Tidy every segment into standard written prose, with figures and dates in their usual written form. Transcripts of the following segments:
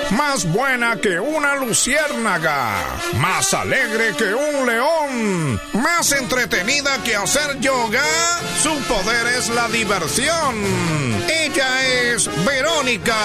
más buena que una luciérnaga, más alegre que un león, más entretenida que hacer yoga. Su poder es la diversión. Ella es Verónica.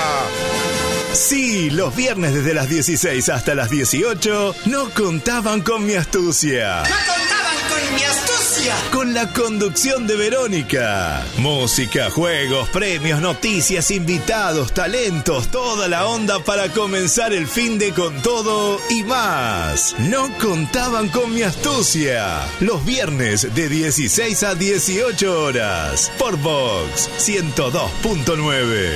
Sí, los viernes desde las 16 hasta las 18 no contaban con mi astucia. ¡No contaban con mi astucia! Con la conducción de Verónica. Música, juegos, premios, noticias, invitados, talentos, toda la onda para comenzar el finde con todo y más. No contaban con mi astucia. Los viernes de 16 a 18 horas por Vox 102.9.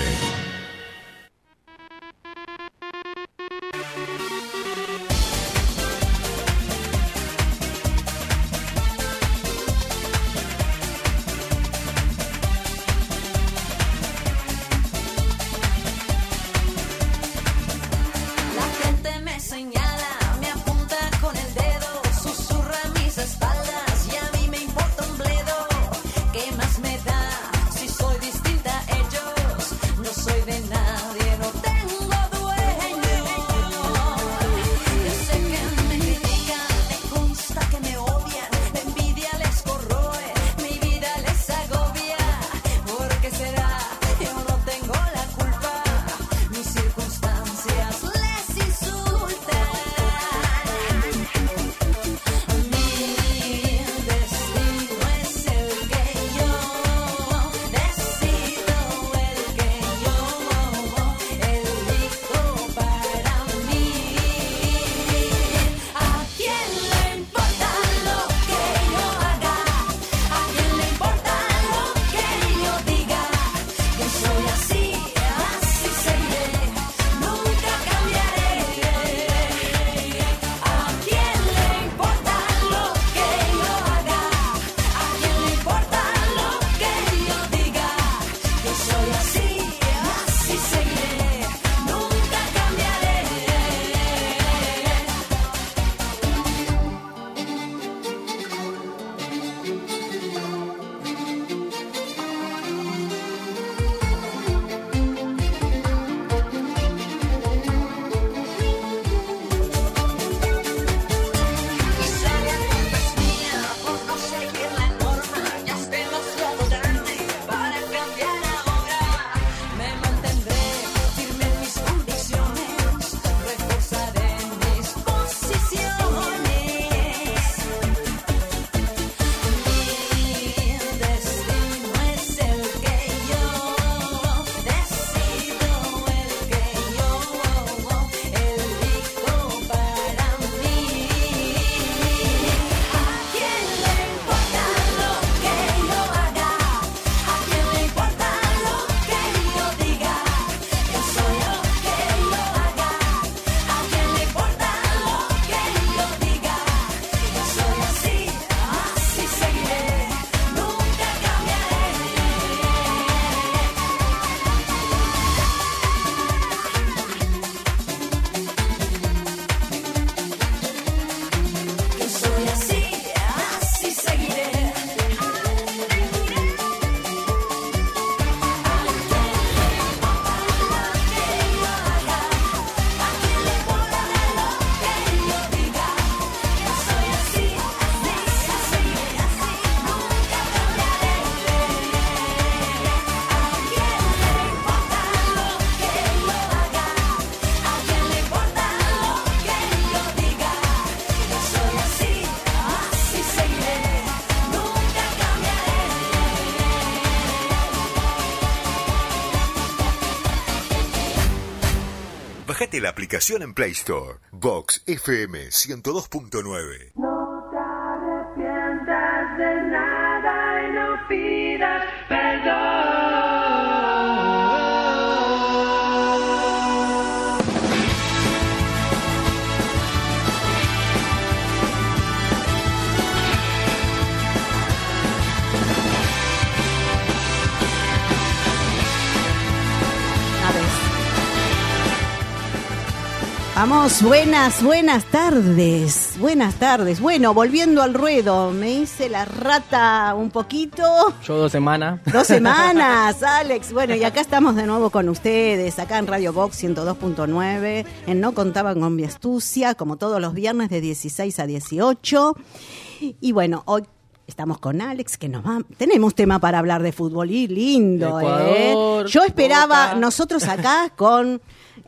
Bájate la aplicación en Play Store. Vox FM 102.9. No te arrepientas de nada y no pidas perdón. Vamos, buenas tardes. Buenas tardes. Bueno, volviendo al ruedo, me hice la rata un poquito. Yo 2 semanas. 2 semanas, Alex. Bueno, y acá estamos de nuevo con ustedes, acá en Radio Box 102.9, en No Contaban con Mi Astucia, como todos los viernes de 16 a 18. Y bueno, hoy estamos con Alex, que tenemos tema para hablar de fútbol y lindo, Ecuador, Yo esperaba, Boca. nosotros acá con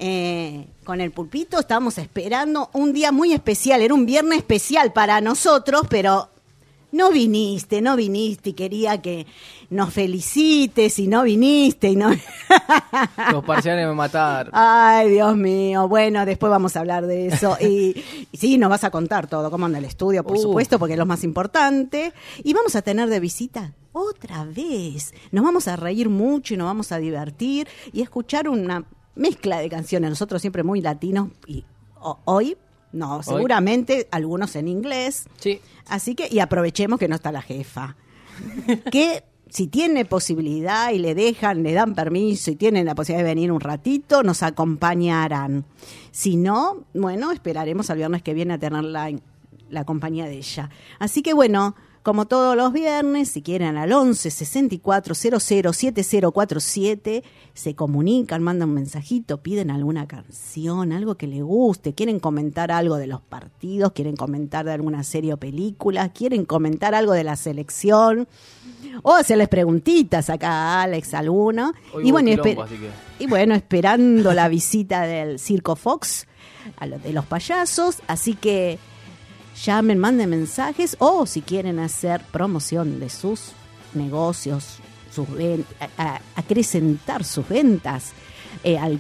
el Pulpito estábamos esperando un día muy especial, era un viernes especial para nosotros, pero no viniste y quería que nos felicites y no viniste y no... Los parciales me mataron. Ay, Dios mío. Bueno, después vamos a hablar de eso. Y sí, nos vas a contar todo, cómo anda el estudio, por supuesto, porque es lo más importante. Y vamos a tener de visita otra vez. Nos vamos a reír mucho y nos vamos a divertir y escuchar una mezcla de canciones. Nosotros siempre muy latinos y hoy, no, seguramente algunos en inglés. Sí. Así que, y aprovechemos que no está la jefa. Que si tiene posibilidad y le dan permiso y tienen la posibilidad de venir un ratito, nos acompañarán. Si no, bueno, esperaremos al viernes que viene a tener la compañía de ella. Así que bueno, como todos los viernes, si quieren al 11 64 00 7047, se comunican, mandan un mensajito, piden alguna canción, algo que les guste, quieren comentar algo de los partidos, quieren comentar de alguna serie o película, quieren comentar algo de la selección, o hacerles preguntitas acá a Alex alguno. Hoy Y bueno, quilombo, así que... y bueno, esperando la visita del Circo Fox, de los payasos, así que llamen, manden mensajes, o si quieren hacer promoción de sus negocios, acrecentar sus ventas, al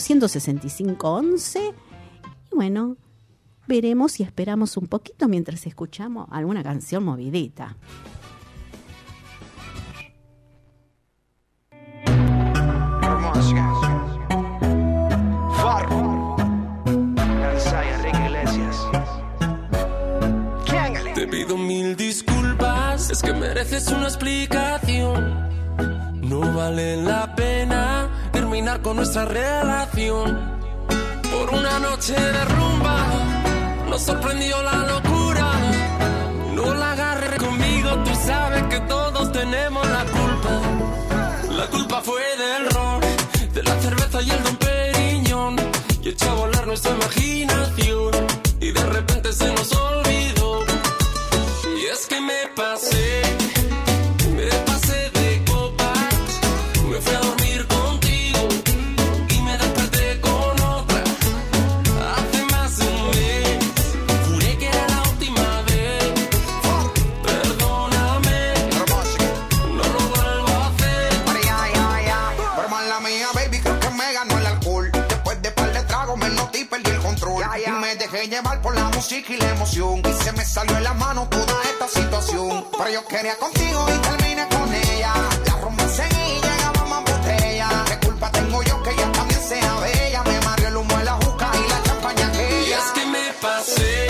426511. Y bueno, veremos y esperamos un poquito mientras escuchamos alguna canción movidita. Te pido 1000 disculpas, es que mereces una explicación. No vale la pena terminar con nuestra relación. Por una noche de rumba nos sorprendió la locura. No la agarres conmigo, tú sabes que todos tenemos la culpa. La culpa fue del ron, de la cerveza y el Don Periñón, y echó a volar nuestra imaginación, y de repente se nos olvidó. Y es que me pasé de copas, me fui a dormir contigo y me desperté con otra. Hace más de un mes, juré que era la última vez. Perdóname, no lo vuelvo a hacer. Pero mala mía, baby, creo que me ganó el alcohol. Después de par de tragos me noté y perdí el control. Y me dejé llevar por la música y la emoción, y se me salió de la mano toda esta situación. Pero yo quería contigo y terminé con ella. La rumba seguí y llegaba más botella. ¿Qué culpa tengo yo que ella también sea bella? Me mareó el humo de la juca y la champaña Y aquella. es que me pasé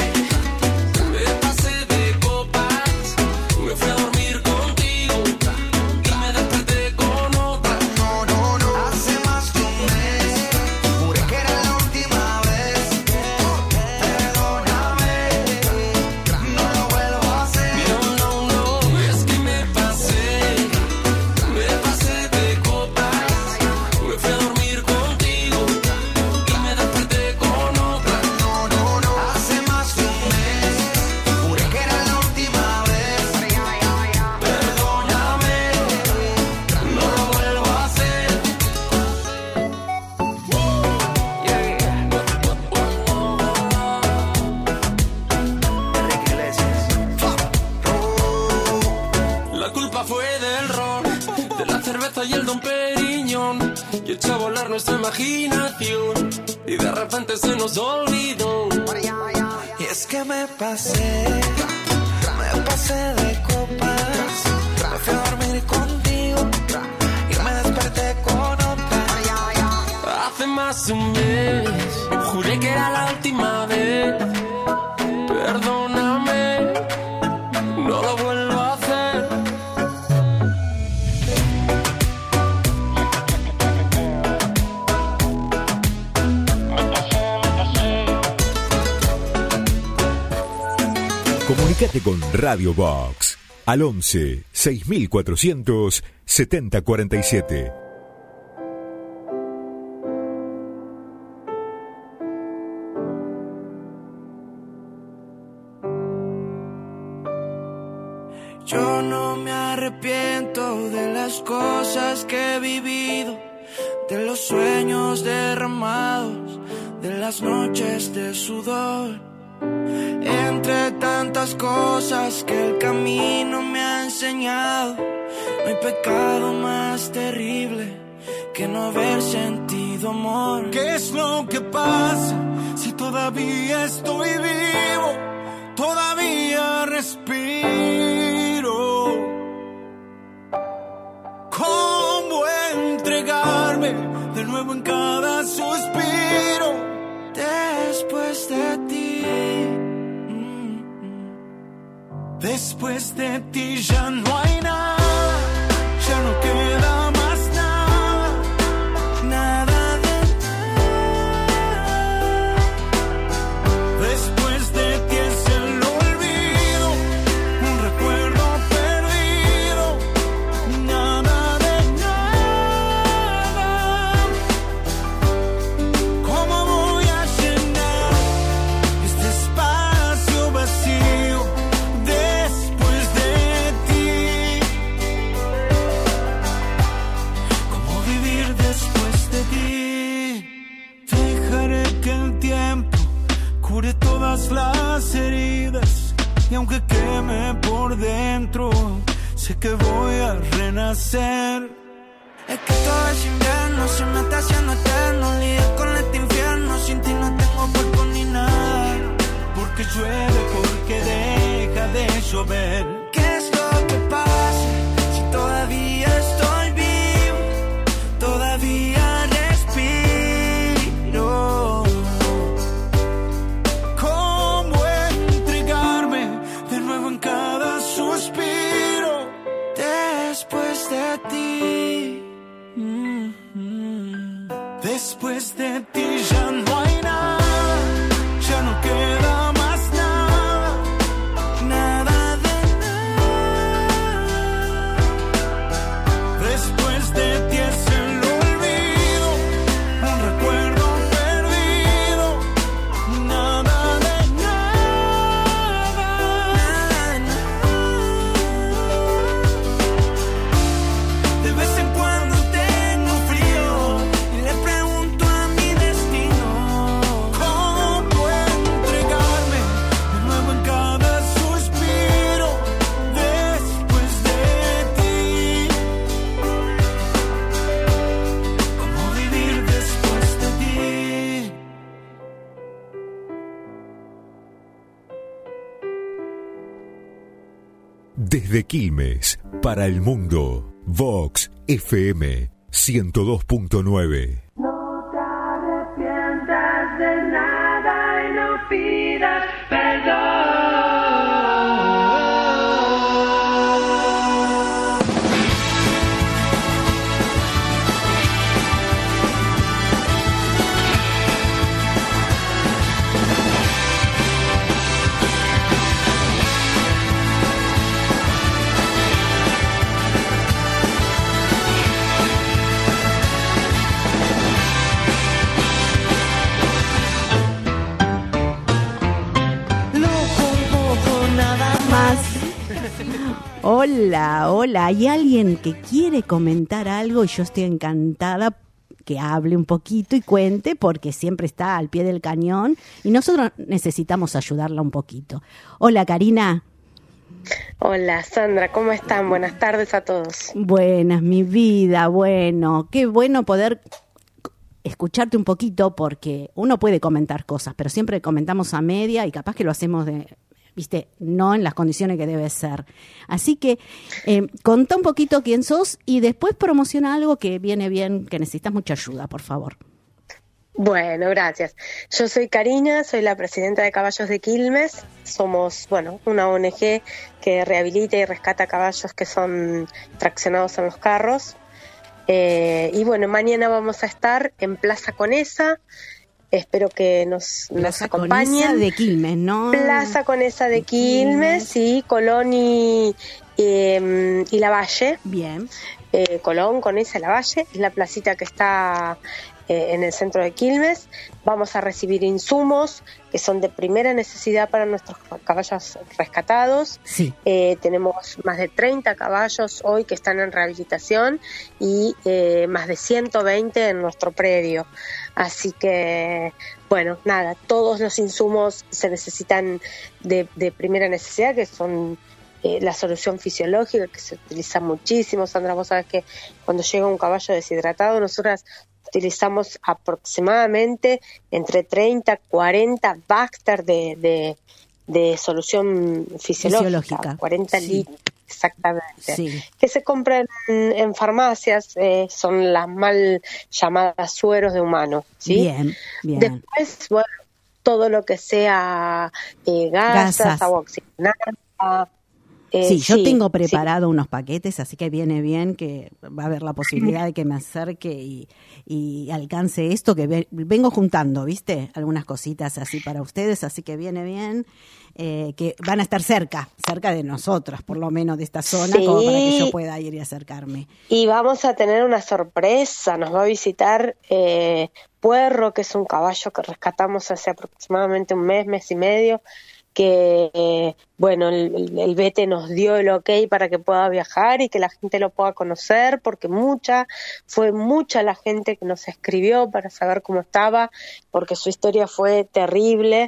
de copas, me fui a dormir contigo y me desperté con otra. No, hace más de un mes, juré que era la última vez. Perdóname, no lo vuelvo a hacer. No, y es que me pasé de copas, me fui a dormir contigo y me desperté con otra. No, hace más de un mes, juré que era la última vez. Perdóname, No lo vuelvo a hacer. La culpa fue del ron, de la cerveza y el Don Periñón, y echó a volar nuestra imaginación, y de repente se nos olvidó. y es que me pasé de copas, me fui a dormir contigo y me desperté con otra. Hace más de un mes, juré que era la última vez. Perdóname, no lo vuelvo a hacer. Me pasé. Comunicate con Radio Box al 11 6400 7047. Yo no me arrepiento de las cosas que he vivido, de los sueños derramados, de las noches de sudor. Entre tantas cosas que el camino me ha enseñado, no hay pecado más terrible que no haber sentido amor. ¿Qué es lo que pasa si todavía estoy vivo? Todavía respiro. ¿Cómo entregarme de nuevo en cada suspiro? Después de ti, después de ti ya no hay nada, ya no queda más nada, nada de nada. Después de ti es el olvido, un recuerdo perdido, nada de nada. ¿Cómo voy a llenar este espacio vacío después de ti? ¿Cómo vivir después de ti? Dejaré que el tiempo cure todas las heridas, y aunque queme por dentro, sé que voy a renacer. Es que todo es invierno, se me está haciendo eterno. Lidio con este infierno, sin ti no tengo cuerpo ni nada. Porque llueve, porque deja de llover. ¿Qué es lo que pasa si todavía estoy vivo? Todavía respiro. ¿Cómo entregarme de nuevo en cada suspiro? Después de ti, después de ti ya no hay nada, ya no queda más nada, nada de nada. después de ti es el olvido, un recuerdo perdido, nada de nada, De vez en cuando tengo frío y le pregunto a mi destino. ¿cómo entregarme de nuevo en cada suspiro? Después de ti, ¿Cómo vivir después de ti? Desde Quilmes, para el mundo, Vox FM 102.9. No te arrepientas de nada y no pidas perdón. Hola, hola. ¿Hay alguien que quiere comentar algo? Y yo estoy encantada que hable un poquito y cuente, porque siempre está al pie del cañón y nosotros necesitamos ayudarla un poquito. Hola, Karina. Hola, Sandra, ¿cómo están? Buenas tardes a todos. Buenas, mi vida. Bueno, qué bueno poder escucharte un poquito, porque uno puede comentar cosas, pero siempre comentamos a media y capaz que lo hacemos no en las condiciones que debe ser. Así que contá un poquito quién sos y después promociona algo que viene bien, que necesitas mucha ayuda, por favor. Bueno, gracias. Yo soy Karina, soy la presidenta de Caballos de Quilmes. Somos, una ONG que rehabilita y rescata caballos que son traccionados en los carros. Y mañana vamos a estar en Plaza Conesa, espero que nos acompañen. Plaza Conesa de Quilmes, ¿no? Plaza Conesa de Quilmes, sí, Colón y Lavalle. Bien. Colón, Conesa, Lavalle, es la placita que está en el centro de Quilmes. Vamos a recibir insumos que son de primera necesidad para nuestros caballos rescatados. Sí. Tenemos más de 30 caballos hoy que están en rehabilitación y más de 120 en nuestro predio. Así que, bueno, nada, todos los insumos se necesitan de primera necesidad, que son la solución fisiológica, que se utiliza muchísimo. Sandra, vos sabés que cuando llega un caballo deshidratado, nosotras utilizamos aproximadamente entre 30 y 40 Baxter de solución fisiológica. 40 litros, exactamente. Sí. Que se compran en farmacias, son las mal llamadas sueros de humano, ¿sí? Bien. Después, bueno, todo lo que sea gasas, agua oxigenada. Sí, yo tengo preparado unos paquetes, así que viene bien, que va a haber la posibilidad de que me acerque y alcance esto, que vengo juntando, ¿viste? Algunas cositas así para ustedes, así que viene bien, que van a estar cerca de nosotras, por lo menos de esta zona, como para que yo pueda ir y acercarme. Y vamos a tener una sorpresa, nos va a visitar Puerro, que es un caballo que rescatamos hace aproximadamente un mes y medio, que bueno, el VT nos dio el ok para que pueda viajar y que la gente lo pueda conocer, porque fue mucha la gente que nos escribió para saber cómo estaba, porque su historia fue terrible.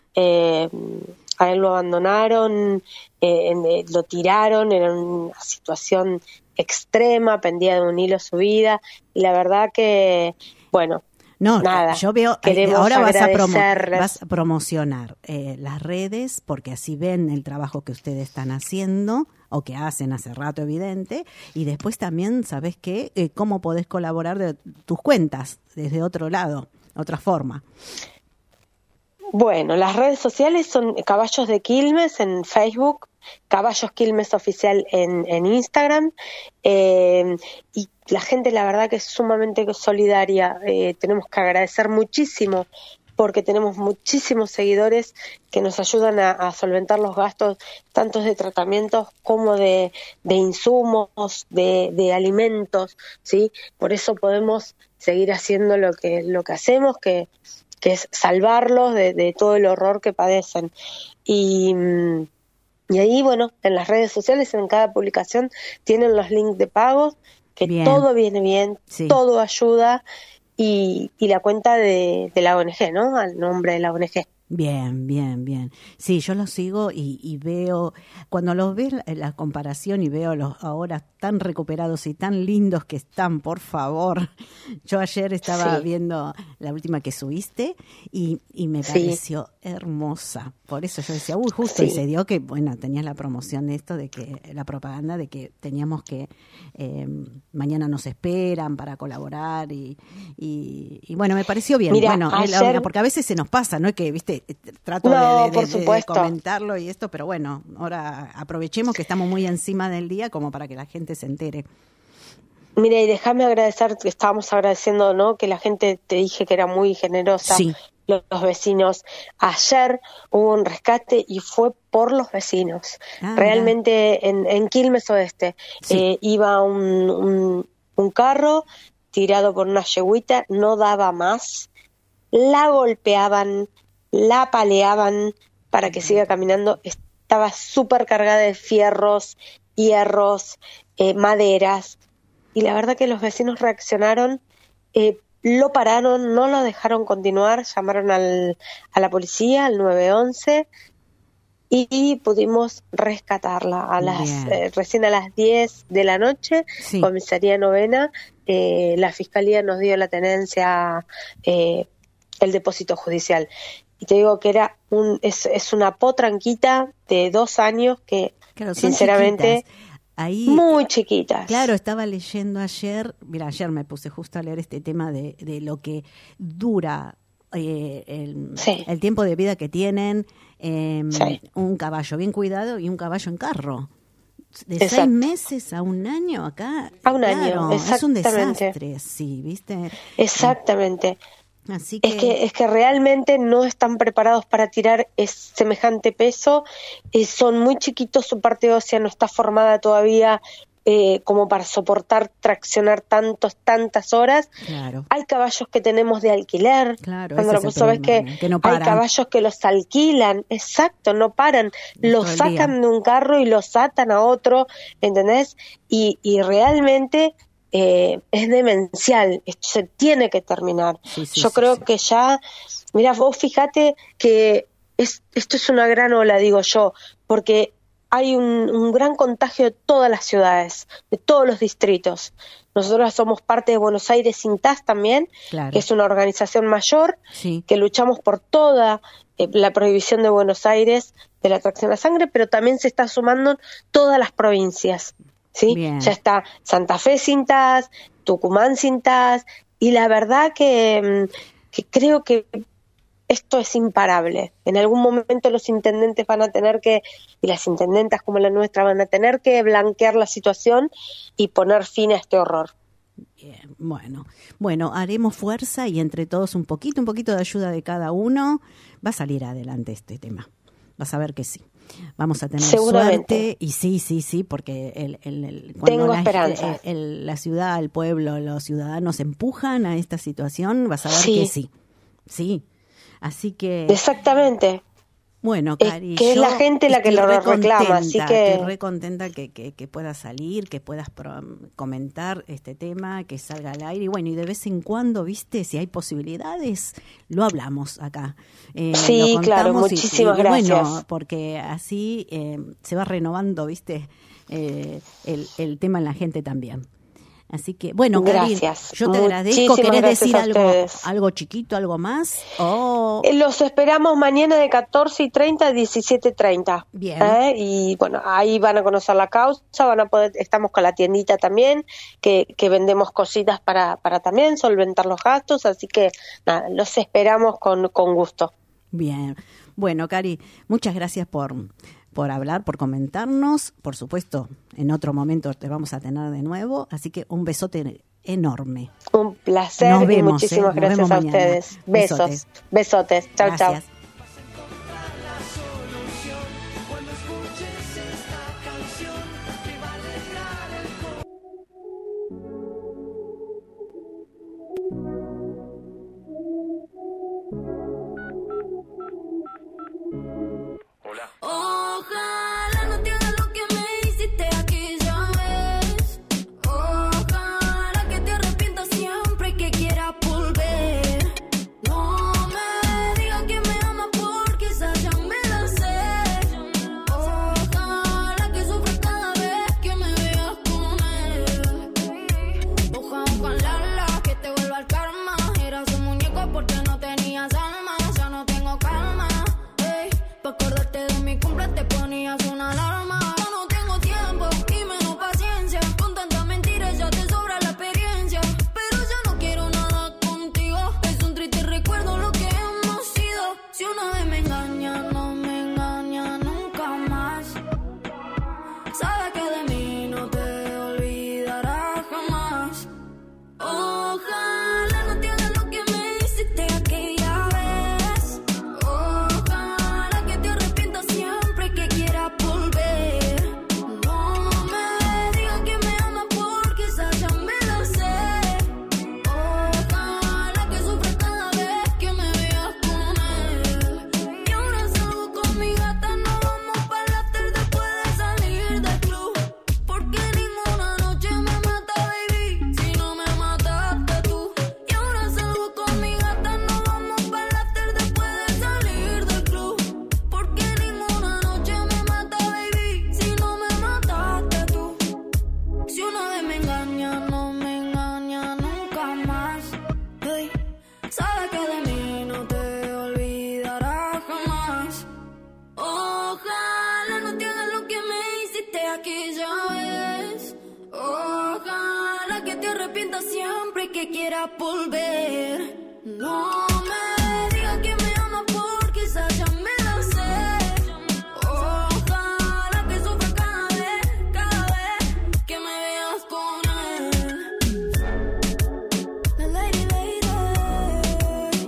A él lo abandonaron, lo tiraron, era una situación extrema, pendía de un hilo su vida, y la verdad que, bueno, no, nada, yo veo, ahora vas a promocionar las redes, porque así ven el trabajo que ustedes están haciendo, o que hacen hace rato, evidente, y después también, ¿sabés qué? Cómo podés colaborar de tus cuentas, desde otro lado, otra forma. Bueno, las redes sociales son Caballos de Quilmes en Facebook, Caballos Quilmes Oficial en Instagram, y la gente, la verdad, que es sumamente solidaria. Tenemos que agradecer muchísimo, porque tenemos muchísimos seguidores que nos ayudan a solventar los gastos, tanto de tratamientos como de insumos, de alimentos, ¿sí? Por eso podemos seguir haciendo lo que hacemos, que es salvarlos de todo el horror que padecen. Y ahí, bueno, en las redes sociales, en cada publicación, tienen los links de pagos, que bien. Todo viene bien, sí. Todo ayuda, y la cuenta de la ONG, ¿no? Al nombre de la ONG. Bien. Sí, yo los sigo y veo, cuando los ves la comparación y veo los ahora tan recuperados y tan lindos que están, por favor. Yo ayer estaba viendo la última que subiste y me pareció hermosa. Por eso yo decía, justo y se dio que, bueno, tenías la promoción de esto, de que la propaganda de que teníamos que mañana nos esperan para colaborar y bueno, me pareció bien. Mira, bueno, ayer, porque a veces se nos pasa, ¿no? Que, viste, trato de comentarlo y esto, pero bueno, ahora aprovechemos que estamos muy encima del día como para que la gente se entere. Mira, y déjame agradecer, que estábamos agradeciendo, ¿no? Que la gente, te dije que era muy generosa. Sí. Los vecinos. Ayer hubo un rescate y fue por los vecinos. Realmente en Quilmes Oeste iba un carro tirado por una yeguita, no daba más, la golpeaban, la apaleaban para que siga caminando, estaba súper cargada de fierros, hierros, maderas, y la verdad que los vecinos reaccionaron, lo pararon, no lo dejaron continuar, llamaron a la policía, al 911, y pudimos rescatarla recién a las 10 de la noche, Comisaría Novena, la Fiscalía nos dio la tenencia, el depósito judicial. Y te digo que es una potranquita de 2 años que, claro, sinceramente, ahí, muy chiquitas. Claro, estaba leyendo ayer, mira, ayer me puse justo a leer este tema de lo que dura el tiempo de vida que tienen un caballo bien cuidado y un caballo en carro. De 6 meses a 1 año acá. A un año, es un desastre, sí, ¿viste? Exactamente. Así Es que realmente no están preparados para tirar semejante peso, son muy chiquitos, su parte ósea no está formada todavía como para soportar, traccionar tantas horas. Claro. Hay caballos que tenemos de alquiler, cuando vos sabés que no hay caballos que los alquilan, exacto, no paran, los sacan de un carro y los atan a otro, ¿entendés? Y realmente es demencial, esto se tiene que terminar. Yo creo que ya, mira, vos fíjate que esto es una gran ola, digo yo, porque hay un gran contagio de todas las ciudades, de todos los distritos. Nosotros somos parte de Buenos Aires Sintas también, que es una organización mayor, que luchamos por toda la prohibición de Buenos Aires de la tracción a sangre, pero también se está sumando todas las provincias. ¿Sí? Ya está Santa Fe Sintas, Tucumán Sintas, y la verdad que creo que esto es imparable. En algún momento los intendentes van a tener que, y las intendentas como la nuestra, van a tener que blanquear la situación y poner fin a este horror. Bien, bueno, haremos fuerza y entre todos un poquito de ayuda de cada uno, va a salir adelante este tema. Vas a ver que sí. Vamos a tener suerte y sí, porque cuando la ciudad, el pueblo, los ciudadanos empujan a esta situación, vas a ver que sí. Así que exactamente. Bueno, Cari, que es la gente la que lo reclama, así que estoy re contenta que puedas salir, que puedas comentar este tema, que salga al aire, y bueno, y de vez en cuando, viste, si hay posibilidades, lo hablamos acá. Sí, claro, muchísimas gracias. Bueno, porque así se va renovando, viste, el tema en la gente también. Así que, bueno, Cari, yo te agradezco. ¿Querés decir algo chiquito, algo más? Los esperamos mañana de 14:30 a 17:30. Bien. Y bueno, ahí van a conocer la causa, estamos con la tiendita también, que vendemos cositas para también solventar los gastos, así que nada, los esperamos con gusto. Bien. Bueno, Cari, muchas gracias por hablar, por comentarnos. Por supuesto, en otro momento te vamos a tener de nuevo. Así que un besote enorme. Un placer. Nos vemos, y muchísimas gracias a ustedes. Besotes. Chau, gracias. Chau. Ojalá no te hagas lo que me hiciste aquella vez. Ojalá que te arrepientas siempre y que quieras volver. No me digas que me amas porque esa ya me la sé. Ojalá que sufras cada vez que me veas con él. Ojalá que te vuelva el karma. Eras un muñeco porque no tenías alma. Ya no tengo calma. Pa' acordarte de mi cumple te ponías una alarma. Yo no tengo tiempo y menos paciencia. Con tantas mentiras ya te sobra la experiencia. Pero ya no quiero nada contigo. Es un triste recuerdo lo que hemos sido. Si una vez me engaña, no me engaña nunca más. Sabes que de mí no te olvidarás jamás. Ojalá no te hagas lo que me hiciste aquella vez. Ojalá que te arrepientas siempre que quieras volver. No me digas que me amas porque esa ya me la sé. Ojalá que sufras cada vez que me veas con él. Y ahora salgo con mi gata, nos vamos para la tarde después de salir del club. Porque ninguna noche me mata, baby, si no me mataste tú. Y ahora salgo con mi gata, nos vamos para la tarde después de salir del club. Porque ninguna noche me mata, baby, si no me mataste tú. Si una vez me engaña, no me engaña nunca más. Hey, sabes que de mí no te olvidarás jamás. Ojalá no te hagas lo que me hiciste aquella vez. Ojalá que te arrepientas siempre y que quieras volver. No me digas que me amas porque esa ya me la sé. Ojalá que sufras cada vez que me veas con él. La lady.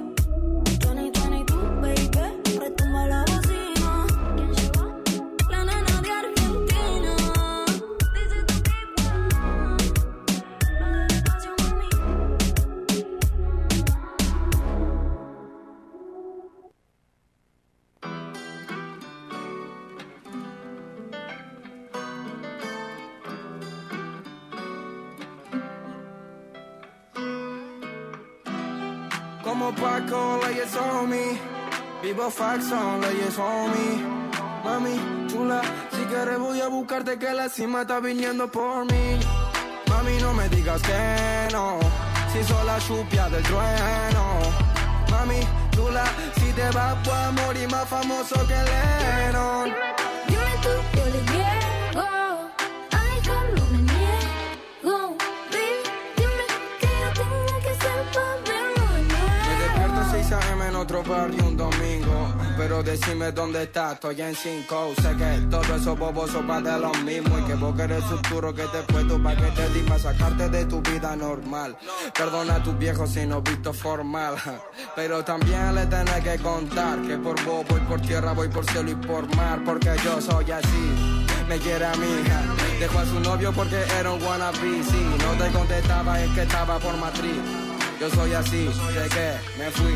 como Paco, leyes on me. Vivo fax on, leyes on me. Mami, chula, si quieres voy a buscarte que la cima está viniendo por mí. Mami, no me digas que no, si soy la chupia del trueno. Mami, chula, si te vas puedes morir más famoso que Lennon. Dime tú, yo le llego a dejarlo, me niego. Baby, dime que yo tengo que hacer para verlo de nuevo. Me despierto 6 AM en otro barrio un domingo, pero decime dónde estás, estoy en 5. Sé que todo eso boboso va de lo mismo y que vos querés futuro que te puesto pa' que te di pa' sacarte de tu vida normal. Perdona a tus viejos si no visto formal, pero también le tenés que contar que por vos voy por tierra, voy por cielo y por mar, porque yo soy así. Me quiere a mi hija, dejó a su novio porque era un wannabe. Si no te contestaba es que estaba por matriz. Yo soy así, sé que me fui.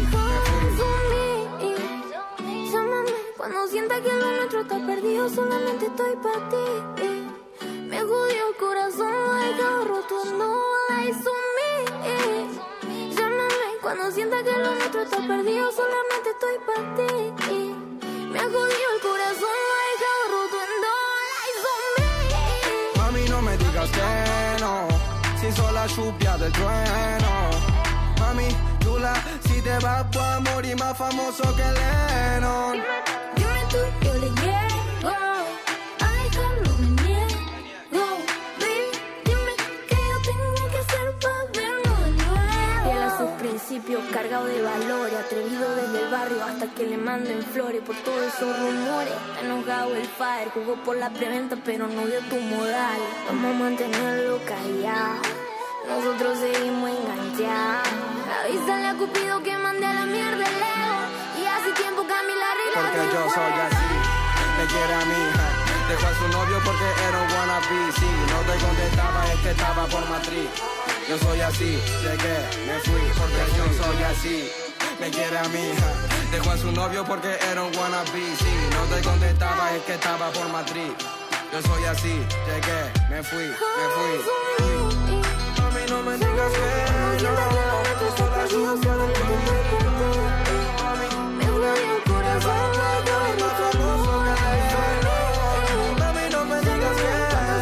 Llámame cuando sienta que lo nuestro está perdido, solamente estoy para ti. Me jodió el corazón, lo he dejado roto, no lies on me. Llámame cuando sienta que lo nuestro está perdido, solamente estoy para ti. Me jodió el corazón, lo he dejado roto, no lies on me. Mami, no me digas que no, si soy la chupia del trueno. Mami, chula, si te vas puedes morir más famoso que Lennon. Dime tú, yo le llego a dejarlo, me niego. Baby, dime que yo tengo que hacer para verlo de nuevo. Fiel a sus principios, cargado de valores, atrevido desde el barrio hasta que le manden flores por todos esos rumores. Enojado el fire, jugó por la preventa pero no dio tu modal. Vamos a mantenerlo callado, nosotros seguimos enganchados. Avísale a Cupido que mande a la mierda el ego. Y hace tiempo Camila arregla. Porque yo soy así, me quiere a mi hija, dejó a su novio porque era un wannabe. Si no te contestaba es que estaba por matriz. Yo soy así, sé que me fui porque yo soy así. Me quiere a mi hija, dejó a su novio porque era un wannabe. Si no te contestaba es que estaba por matriz. Yo soy así, sé que me fui. Mami, no me digas que no. Me jodió el corazón, lo he dejado roto, no lies on me. Mami, no me digas que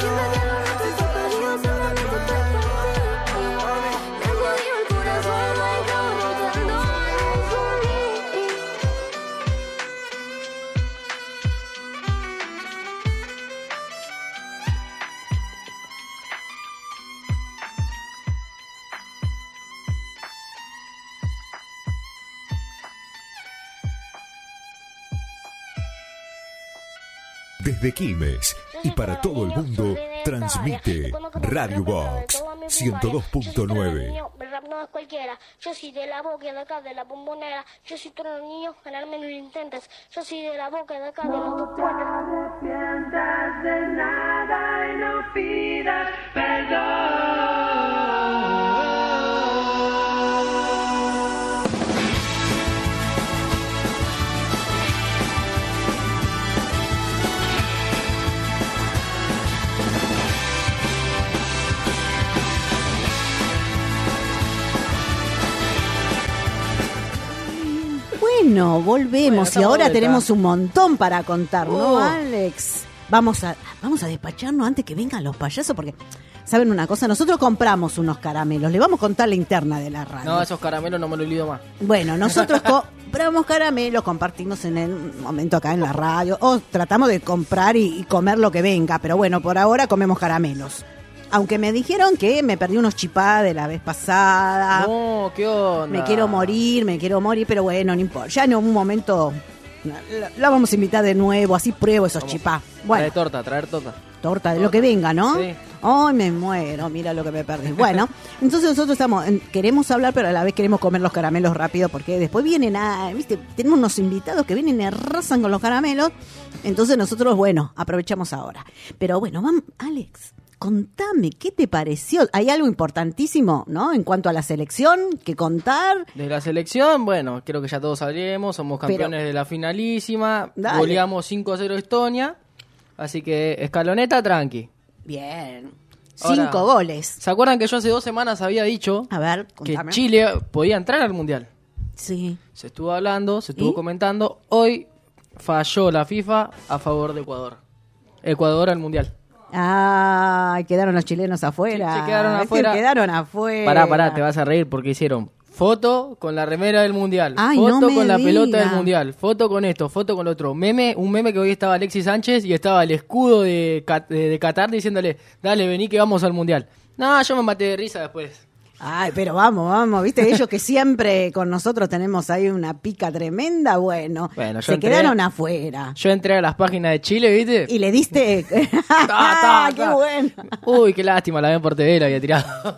me jodió el corazón, lo he dejado roto, no lies on me. Desde Quilmes y para todo el mundo, transmite Radio Box 102.9. El rap no es cualquiera. Yo soy de la boca de acá, de la bombonera. Yo soy todo un niño, ganarme no lo intentes. Yo soy de la boca de acá, de los dos puertas. No te arrepientas de nada y no pidas perdón. Bueno, volvemos y ahora tenemos un montón para contar, ¿no, Oh. Alex? Vamos a despacharnos antes que vengan los payasos porque, ¿saben una cosa? Nosotros compramos unos caramelos, le vamos a contar la interna de la radio. No, esos caramelos no me lo olvido más. Bueno, nosotros compramos caramelos, compartimos en el momento acá en la radio, o tratamos de comprar y comer lo que venga, pero bueno, por ahora comemos caramelos. Aunque me dijeron que me perdí unos chipá de la vez pasada. No, ¿qué onda? Me quiero morir, pero bueno, no importa. Ya en un momento la vamos a invitar de nuevo, así pruebo esos chipá. Bueno, Traer torta. torta de lo que venga, ¿no? Sí. Ay, me muero, mira lo que me perdí. Bueno, entonces nosotros queremos hablar, pero a la vez queremos comer los caramelos rápido, porque después vienen ¿viste? Tenemos unos invitados que vienen y arrasan con los caramelos. Entonces nosotros, bueno, aprovechamos ahora. Pero bueno, vamos, Alex, contame, ¿qué te pareció? Hay algo importantísimo, ¿no? En cuanto a la selección, que contar. De la selección, bueno, creo que ya todos sabremos, somos campeones de la finalísima, Dale. goleamos 5-0 Estonia, así que escaloneta tranqui. Bien. Ahora, 5 goles. ¿Se acuerdan que yo hace 2 semanas había dicho A ver, que contame. Chile podía entrar al Mundial? Sí. Se estuvo hablando, se estuvo ¿Y? comentando. Hoy falló la FIFA a favor de Ecuador. Ecuador al Mundial. Ah, quedaron los chilenos afuera. Sí, se quedaron Es que afuera. quedaron afuera. Pará, te vas a reír porque hicieron foto con la remera del Mundial, Ay, foto no me con la pelota del diga. Mundial, foto con esto, foto con lo otro. Un meme que hoy estaba Alexis Sánchez y estaba el escudo de Qatar diciéndole, dale, vení que vamos al Mundial. No, yo me maté de risa después. Ay, pero vamos, viste, ellos que siempre con nosotros tenemos ahí una pica tremenda, bueno, Yo se quedaron afuera. Yo entré a las páginas de Chile, ¿viste? Y le diste... ¡Qué bueno! Uy, qué lástima, la ven por TV, la había tirado.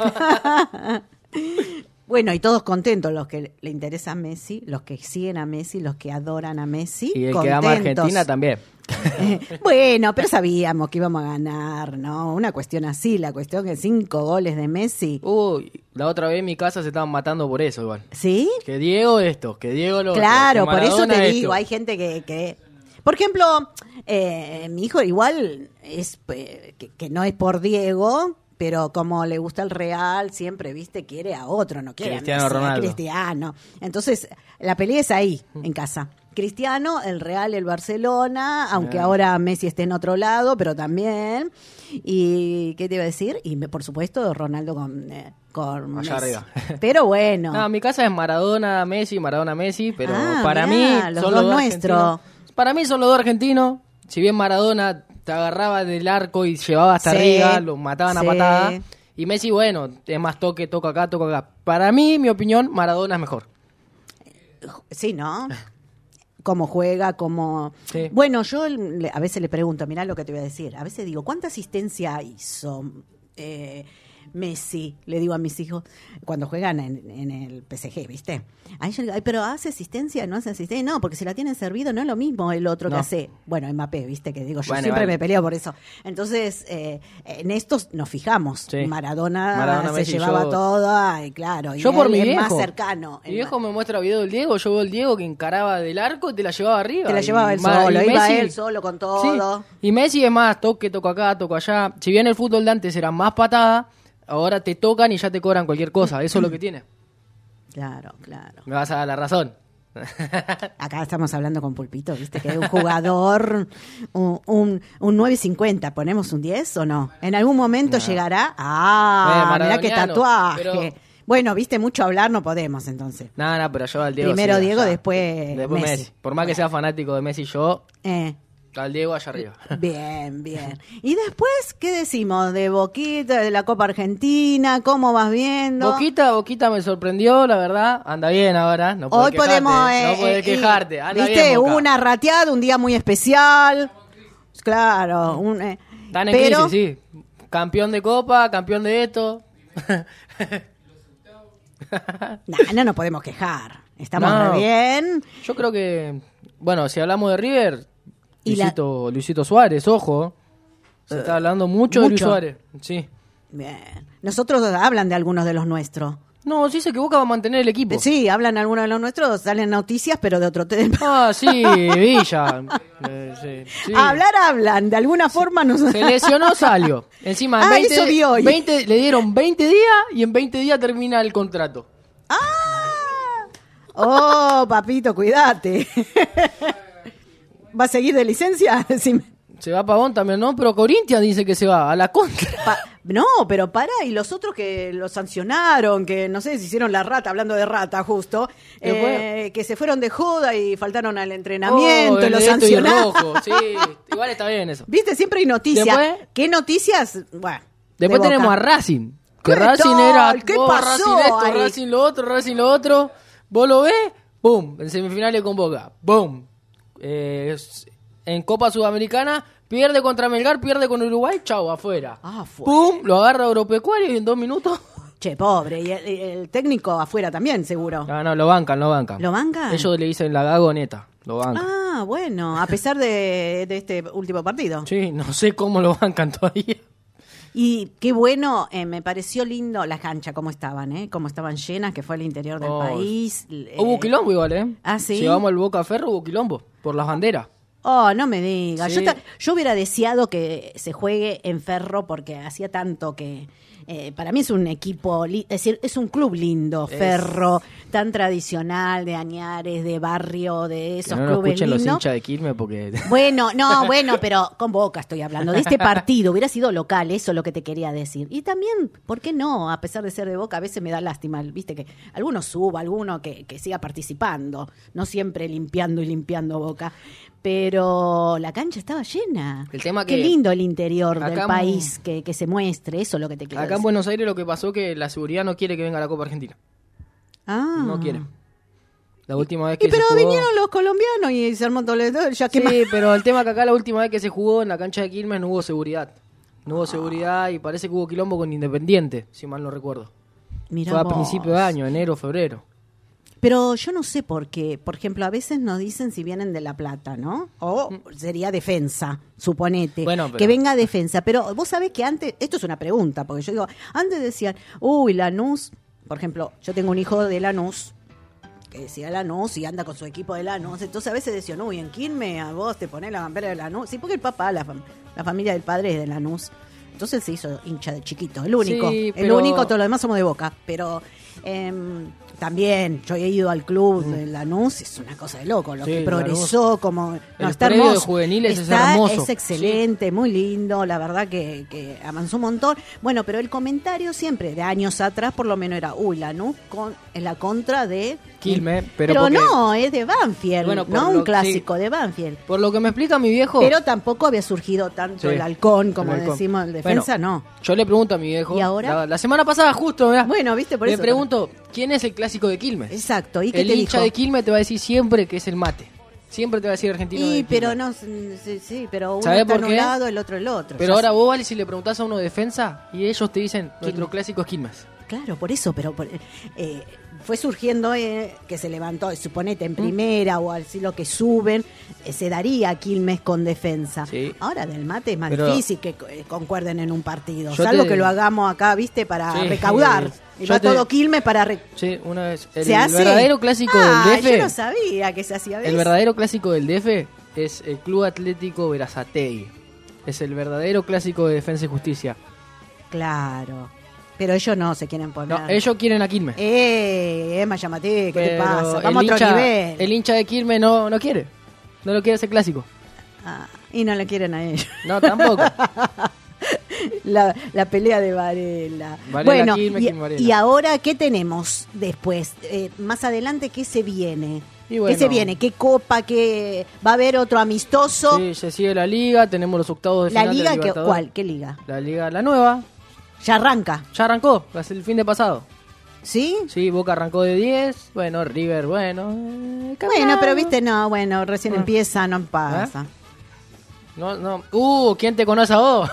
Bueno, y todos contentos, los que le interesa a Messi, los que siguen a Messi, los que adoran a Messi. Y el contentos. que ama a Argentina también. Bueno, pero sabíamos que íbamos a ganar, ¿no? Una cuestión así, la cuestión que 5 goles de Messi. Uy, la otra vez en mi casa se estaban matando por eso igual. ¿Sí? Que Diego esto, que Diego lo Claro, otro, que por eso Maradona te esto. digo, hay gente que... Por ejemplo, mi hijo igual es que no es por Diego, pero como le gusta el Real, siempre, viste, quiere a otro, no quiere Cristiano a Messi, Ronaldo. a Cristiano. Entonces, la pelea es ahí, en casa. Cristiano, el Real, el Barcelona, aunque ahora Messi esté en otro lado, pero también. ¿Y qué te iba a decir? Y por supuesto, Ronaldo con Allá Messi. arriba. Pero bueno. No, mi casa es Maradona, Messi, pero para mirá, mí los son dos los dos nuestros. argentinos. Para mí son los dos argentinos. Si bien Maradona te agarraba del arco y llevaba hasta Sí, arriba, lo mataban a sí. patada. Y Messi, bueno, es más toque, toca acá, toca acá. Para mí, mi opinión, Maradona es mejor. Sí, ¿no? Cómo juega, cómo... Sí. Bueno, yo a veces le pregunto, mirá lo que te voy a decir. A veces digo, ¿cuánta asistencia hizo Messi? Le digo a mis hijos, cuando juegan en el PSG, ¿viste? A ellos le digo, "Ay, pero ¿hace asistencia? ¿No hace asistencia? No, porque si la tienen servido no es lo mismo el otro que No. hace... Bueno, Mbappé, ¿viste? Que digo, yo Bueno, siempre vale. me peleo por eso. Entonces, en estos nos fijamos. Sí. Maradona se Messi, llevaba yo- todo, y claro. Yo y por él mi es viejo. más cercano. Mi viejo me muestra video del Diego, yo veo el Diego que encaraba del arco y te la llevaba arriba. Te la Y llevaba él Ma- solo, y iba Messi- él solo con todo. Sí. Y Messi es más, toque, toco acá, toco allá. Si bien el fútbol de antes era más patada, ahora te tocan y ya te cobran cualquier cosa. Eso es lo que tiene. Claro, claro. Me vas a dar la razón. Acá estamos hablando con Pulpito, ¿viste? Que es un jugador, un 9.50. ¿Ponemos un 10 o no? ¿En algún momento llegará? Ah, mirá qué maradoniano, tatuaje. pero- Bueno, viste, mucho hablar no podemos entonces. No, pero yo al Diego. Primero sí, Diego, allá. después Messi. Por más que sea fanático de Messi, yo Eh, al Diego allá arriba. bien, bien. Y después, ¿qué decimos? De Boquita, de la Copa Argentina, ¿cómo vas viendo? Boquita me sorprendió, la verdad. Anda bien ahora. No podés Hoy podemos... quejarte, no podés quejarte. Anda ¿Viste? bien, Hubo Boca. una rateada, un día muy especial. Claro. Están en pero, crisis, sí. Campeón de Copa, campeón de esto. No nos podemos quejar. Estamos No. re bien. Yo creo que, bueno, si hablamos de River, Y Luisito Suárez, ojo. Se está hablando mucho de Luis mucho. Suárez. Sí. Bien. Nosotros hablan de algunos de los nuestros. No, sí dice que Boca va a mantener el equipo. Sí, hablan algunos de los nuestros, salen noticias, pero de otro tema. Ah, sí, Villa. Sí. Hablan, de alguna forma nos... Se lesionó Salio. Encima, en 20, eso vi hoy. 20 le dieron 20 días y en 20 días termina el contrato. Oh, papito, cuídate. ¿Va a seguir de licencia? Decime. Se va Pavón también, ¿no? Pero Corinthians dice que se va a la contra. No, pero pará, y los otros que lo sancionaron, que no sé si hicieron la rata, hablando de rata justo, que se fueron de joda y faltaron al entrenamiento, el lo de esto y el sancionaron. rojo. Sí, igual está bien eso. Viste, siempre hay noticias. Después- ¿Qué noticias? Bueno, Después de tenemos Boca. a Racing. Que ¿Qué Racing tal? era. ¿Qué oh, pasó Racing esto, ahí? Racing lo otro. ¿Vos lo ves? ¡Pum! En semifinales con Boca. ¡Pum! En Copa Sudamericana pierde contra Melgar, pierde con Uruguay. Chau, afuera. ¡Pum! Lo agarra Agropecuario y en 2 minutos. Che, pobre. Y el técnico afuera también, seguro. No, lo bancan. ¿Lo bancan? Ellos le dicen la gagoneta. Lo bancan. Ah, bueno, a pesar de este último partido. Sí, no sé cómo lo bancan todavía. Y qué bueno, me pareció lindo las canchas, cómo estaban, cómo estaban llenas, que fue el interior del país. Hubo quilombo igual, ¿eh? Ah, ¿sí? Llevamos el Boca Ferro, hubo quilombo. Por las banderas. Oh, no me digas. Sí. Yo hubiera deseado que se juegue en Ferro porque hacía tanto que para mí es un equipo, es decir, es un club lindo, Ferro, tan tradicional, de Añares, de barrio, de esos Que no clubes escuchen lindos. los hinchas de Quilmes porque... Bueno, pero con Boca estoy hablando, de este partido, hubiera sido local, eso es lo que te quería decir. Y también, ¿por qué no? A pesar de ser de Boca, a veces me da lástima, viste, que alguno suba, alguno que siga participando, no siempre limpiando Boca. Pero la cancha estaba llena. El tema Qué que lindo el interior del acá país que se muestre, eso es lo que te quiero Acá decir. en Buenos Aires lo que pasó que la seguridad no quiere que venga la Copa Argentina. Ah. No quiere. La última vez que Pero se jugó... vinieron los colombianos y se armó Toledo, ya que Sí, pero el tema es que acá la última vez que se jugó en la cancha de Quilmes no hubo seguridad. No hubo seguridad y parece que hubo quilombo con Independiente, si mal no recuerdo. Mirá Fue a vos. principio de año, enero, febrero. Pero yo no sé por qué. Por ejemplo, a veces nos dicen si vienen de La Plata, ¿no? O sería defensa, suponete. Bueno, pero- Que venga defensa. Pero vos sabés que antes, esto es una pregunta, porque yo digo, antes decían, Lanús, por ejemplo, yo tengo un hijo de Lanús, que decía Lanús y anda con su equipo de Lanús. Entonces a veces decían, en Quilmes a vos te ponés la campera de Lanús. Sí, porque el papá, la familia del padre es de Lanús. Entonces él se hizo hincha de chiquito, el único. Sí, El pero- único, todos los demás somos de Boca. Pero también yo he ido al club de Lanús, es una cosa de loco, lo Sí, que progresó, Lanús. como... El está predio de hermoso. juveniles es hermoso. Es excelente, muy lindo, la verdad que avanzó un montón. Bueno, pero el comentario siempre, de años atrás, por lo menos era, Lanús en la contra de... Quilmes, pero porque- no, es de Banfield, Bueno, por no lo- un clásico sí. de Banfield. Por lo que me explica mi viejo... Pero tampoco había surgido tanto Sí, el halcón, como el halcón. decimos, el defensa, Bueno, no. Yo le pregunto a mi viejo... ¿Y ahora? La semana pasada justo, mirá, Bueno, viste, por le eso. pregunto, ¿quién es el clásico de Quilmes? Exacto, ¿y qué El te hincha dijo? de Quilmes te va a decir siempre que es el mate. Siempre te va a decir argentino de Y, pero Quilmes. no, sí, pero uno ¿Sabés está por en qué? un lado, el otro el otro. Pero Ya ahora sé. vos, Vale, si le preguntás a uno de defensa y ellos te dicen, nuestro clásico es Quilmes. Claro, por eso, pero fue surgiendo que se levantó, suponete, en primera o así lo que suben, se daría Quilmes con defensa. Sí. Ahora del mate es más Pero- difícil que concuerden en un partido, Yo salvo te- que lo hagamos acá, viste, para Sí, recaudar. Y yo va te- todo Quilmes para... Sí, una vez. El ¿Se hace? verdadero clásico Ah, del DF... yo no sabía que se hacía, ¿ves? El verdadero clásico del DF es el Club Atlético Berazategui. Es el verdadero clásico de Defensa y Justicia. Claro. Pero ellos no se quieren poner. No, ellos quieren a Quilmes. Es más llamativo, ¿qué te Pero pasa? el Vamos a otro hincha- nivel. El hincha de Quilmes no quiere. No lo quiere ese clásico. Ah, y no le quieren a ellos. No, tampoco. la pelea de Varela. Varela, Bueno, Quilmes, Quilmes, Varela. y ahora, ¿qué tenemos después? Más adelante, ¿qué se viene? Y bueno. ¿Qué se viene? ¿Qué copa? ¿Qué va a haber otro amistoso? Sí, se sigue la liga, tenemos los octavos de ¿La final de liga? Libertadores. ¿Cuál? ¿Qué liga? La liga, la nueva. Ya arranca. Ya arrancó, hace el fin de pasado. ¿Sí? Sí, Boca arrancó de 10. Bueno, River, bueno. Bueno, pero viste, no, bueno, recién Ah. empieza, no pasa. No. ¿Quién te conoce a vos?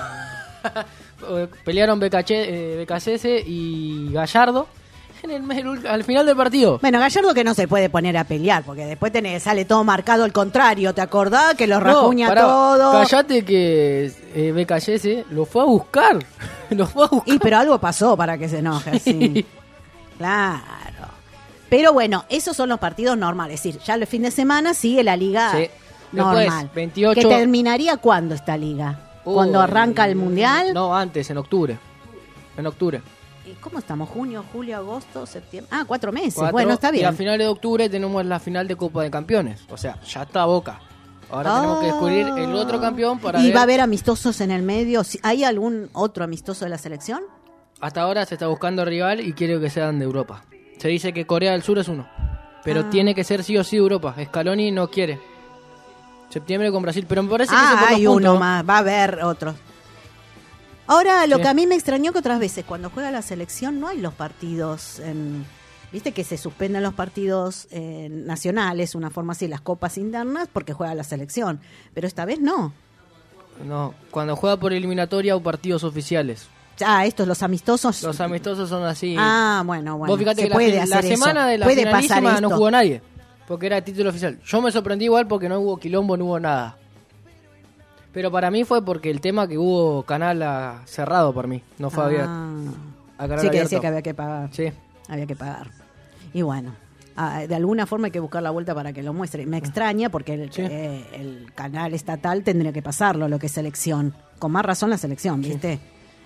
Pelearon Becasese y Gallardo al final del partido. Bueno, Gallardo que no se puede poner a pelear, porque después sale todo marcado al contrario, ¿te acordás? Que lo rajuña pará, todo. Callate que Becasese lo fue a buscar. Lo fue a buscar. Y pero algo pasó para que se enoje, sí. Claro. Pero bueno, esos son los partidos normales. Es decir, ya el fin de semana sigue la liga Sí. normal. Después, 28. ¿Que terminaría cuándo esta liga? ¿Cuando arranca el Mundial? No, antes, en octubre. En octubre. ¿Y ¿Cómo estamos? ¿Junio, julio, agosto, septiembre? 4 meses. 4, Bueno, está Y a bien. finales de octubre tenemos la final de Copa de Campeones. O sea, ya está Boca. Ahora tenemos que descubrir el otro campeón para ¿Y ver. va a haber amistosos en el medio? ¿Hay algún otro amistoso de la selección? Hasta ahora se está buscando rival y quiere que sean de Europa. Se dice que Corea del Sur es uno. Pero tiene que ser sí o sí de Europa. Scaloni no quiere. Septiembre con Brasil. Pero me parece que se por hay los puntos. uno más. Va a haber otros. Ahora, lo Sí. que a mí me extrañó que otras veces, cuando juega la selección, no hay los partidos. Viste que se suspenden los partidos nacionales, una forma así, las copas internas, porque juega la selección. Pero esta vez no. No, cuando juega por eliminatoria o partidos oficiales. Estos, los amistosos. Los amistosos son así. Bueno. Vos fíjate se que puede la hacer semana eso. de la Puede pasar finalísima no esto. jugó nadie. Porque era título oficial. Yo me sorprendí igual porque no hubo quilombo, no hubo nada. Pero para mí fue porque el tema que hubo canal cerrado por mí. No fue abierto. A canal Sí, que abierto. decía que había que pagar. Sí. Había que pagar. Y bueno, de alguna forma hay que buscar la vuelta para que lo muestre. Me extraña porque el canal estatal tendría que pasarlo, lo que es selección. Con más razón la selección, ¿viste?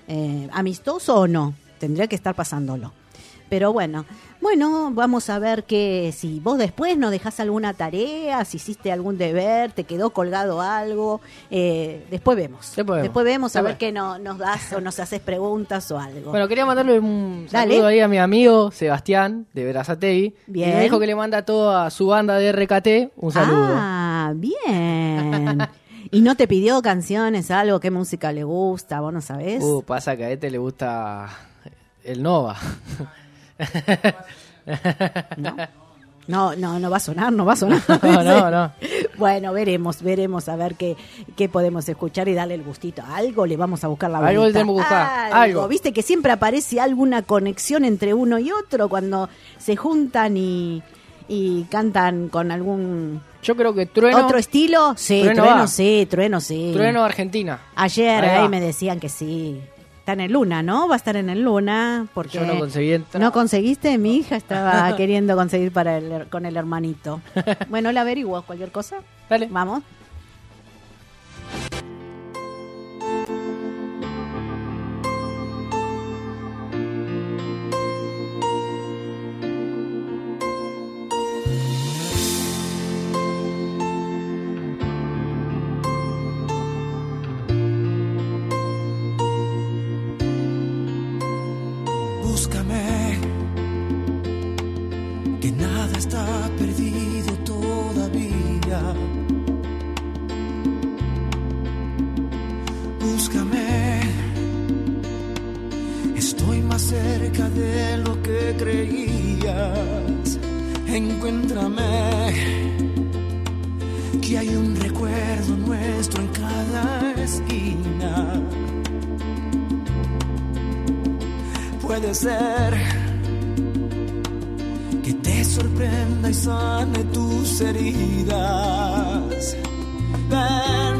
amistoso o no, tendría que estar pasándolo. Pero bueno, vamos a ver que si vos después nos dejás alguna tarea, si hiciste algún deber, te quedó colgado algo, después vemos. Después vemos a ver qué nos das o nos haces preguntas o algo. Bueno, quería mandarle un saludo ahí a mi amigo Sebastián de Berazategui. Bien. Y me dijo que le manda a toda su banda de RKT un saludo. Ah, bien. ¿Y no te pidió canciones, algo? ¿Qué música le gusta? ¿Vos no sabés? Pasa que a este le gusta el Nova. No va a sonar. No. Bueno, veremos a ver qué podemos escuchar y darle el gustito. Algo le vamos a buscar la vuelta. Algo le tenemos que buscar. Algo. Viste que siempre aparece alguna conexión entre uno y otro cuando se juntan y cantan con algún... Yo creo que Trueno... ¿Otro estilo? Sí, Trueno sí. Trueno Argentina. Ayer ahí me decían que sí. Está en el Luna, ¿no? Va a estar en el Luna porque yo no conseguí entrar. ¿No conseguiste? Mi hija estaba queriendo conseguir con el hermanito. Bueno, le averiguo cualquier cosa. Dale. Vamos. Búscame, que nada está perdido todavía. Búscame, estoy más cerca de lo que creías. Encuéntrame, que hay un recuerdo nuestro en cada esquina. Puede ser que te sorprenda y sane tus heridas. Ven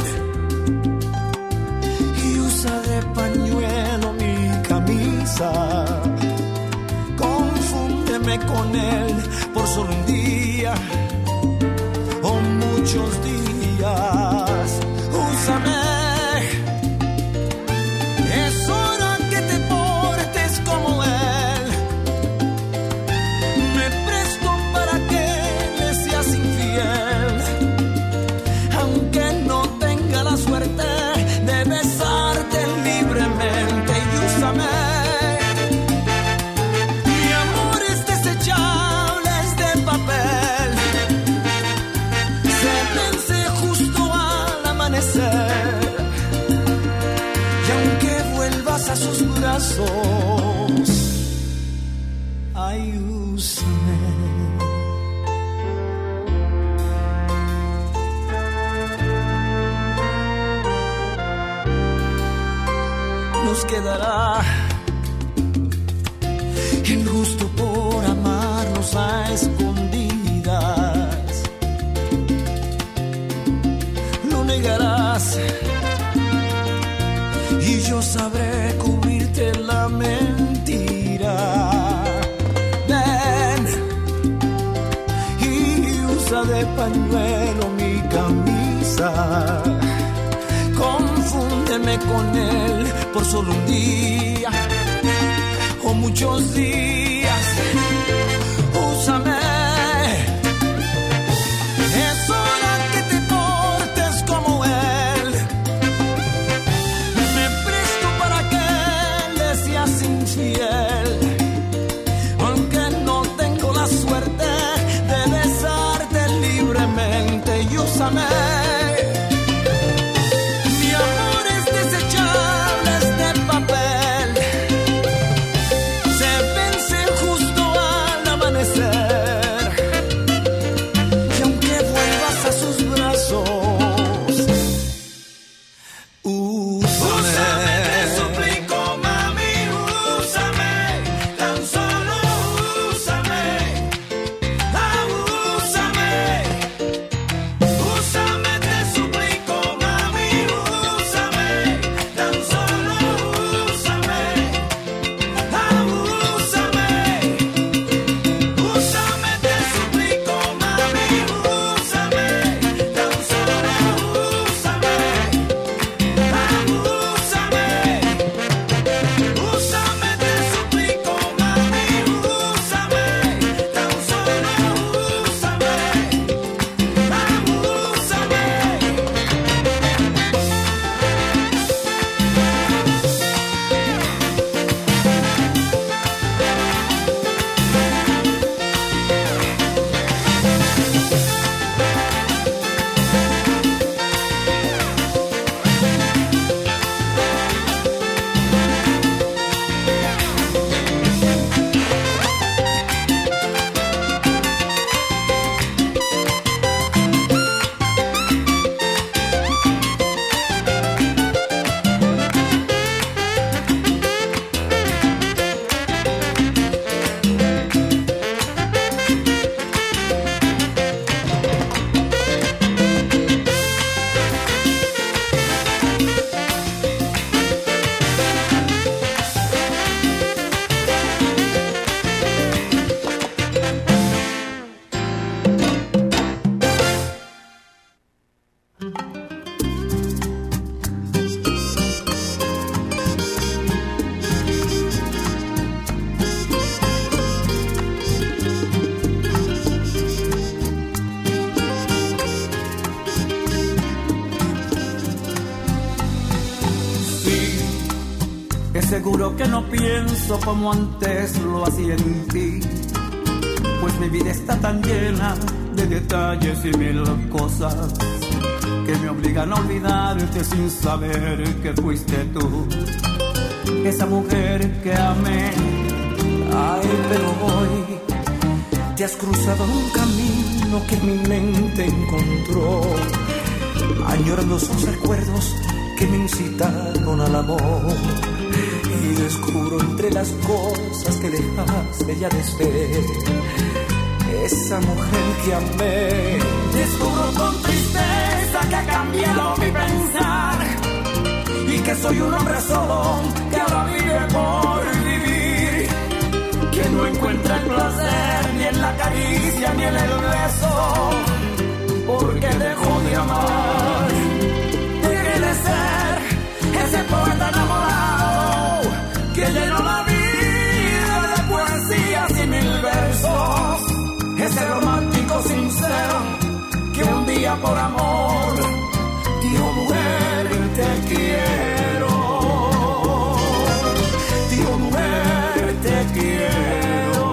y usa de pañuelo mi camisa. Confúndeme con él por solo un día o muchos días. Úsame. A sus brazos, ay, úsame. Nos quedará el gusto por amarnos a escondidas. Lo negarás y yo sabré cubrirte la mentira. Ven y usa de pañuelo mi camisa. Confúndeme con él por solo un día o muchos días. Úsame. Es hora que te portes como él. Infiel, aunque no tengo la suerte de besarte libremente, y úsame. Mi amor es desechable, es de papel, se vence justo al amanecer, y aunque vuelvas a sus brazos, úsame. Úsame, seguro que no pienso como antes lo hacía en ti, pues mi vida está tan llena de detalles y mil cosas que me obligan a olvidarte sin saber que fuiste tú, esa mujer que amé. Ay, pero hoy te has cruzado un camino que mi mente encontró, añorando esos recuerdos que me incitaron al amor, y descubro entre las cosas que dejaste ya de ser esa mujer que amé. Descubro con tristeza que ha cambiado mi pensar y que soy un hombre solo que ahora vive por vivir, que no encuentra el placer ni en la caricia ni en el beso, porque dejó de amar. Dejé de ser ese poeta enamorado que llenó la vida de poesías y mil versos, ese romántico sincero que un día por amor dijo mujer te quiero, dijo mujer te quiero.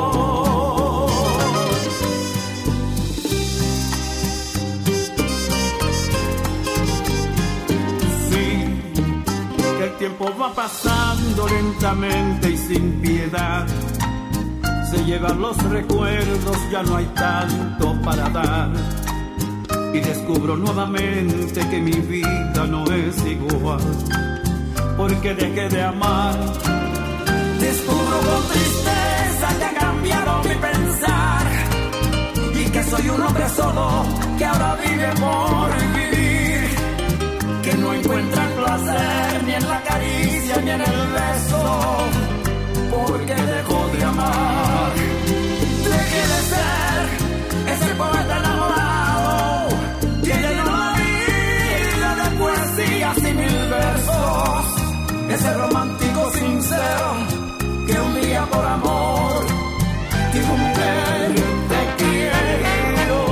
Sí, que el tiempo va pasando lentamente y sin piedad, se llevan los recuerdos, ya no hay tanto para dar, y descubro nuevamente que mi vida no es igual, porque dejé de amar. Descubro con tristeza que ha cambiado mi pensar y que soy un hombre solo que ahora vive por vivir, que no encuentra el placer ni en la caricia ni en el beso, porque dejó de amar. Dejé de ser ese poeta enamorado que llenó la vida de poesías y mil versos, ese romántico sincero que un día por amor dijo mujer te quiero,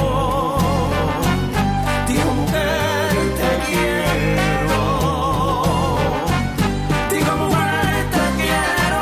dijo mujer te quiero, dijo mujer te quiero.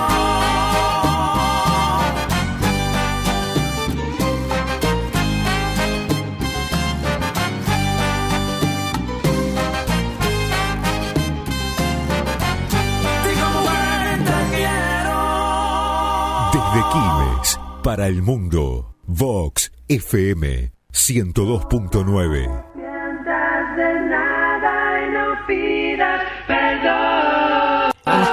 Desde Quilmes, para el mundo, Vox FM 102.9. Mientras de nada y no pidas perdón.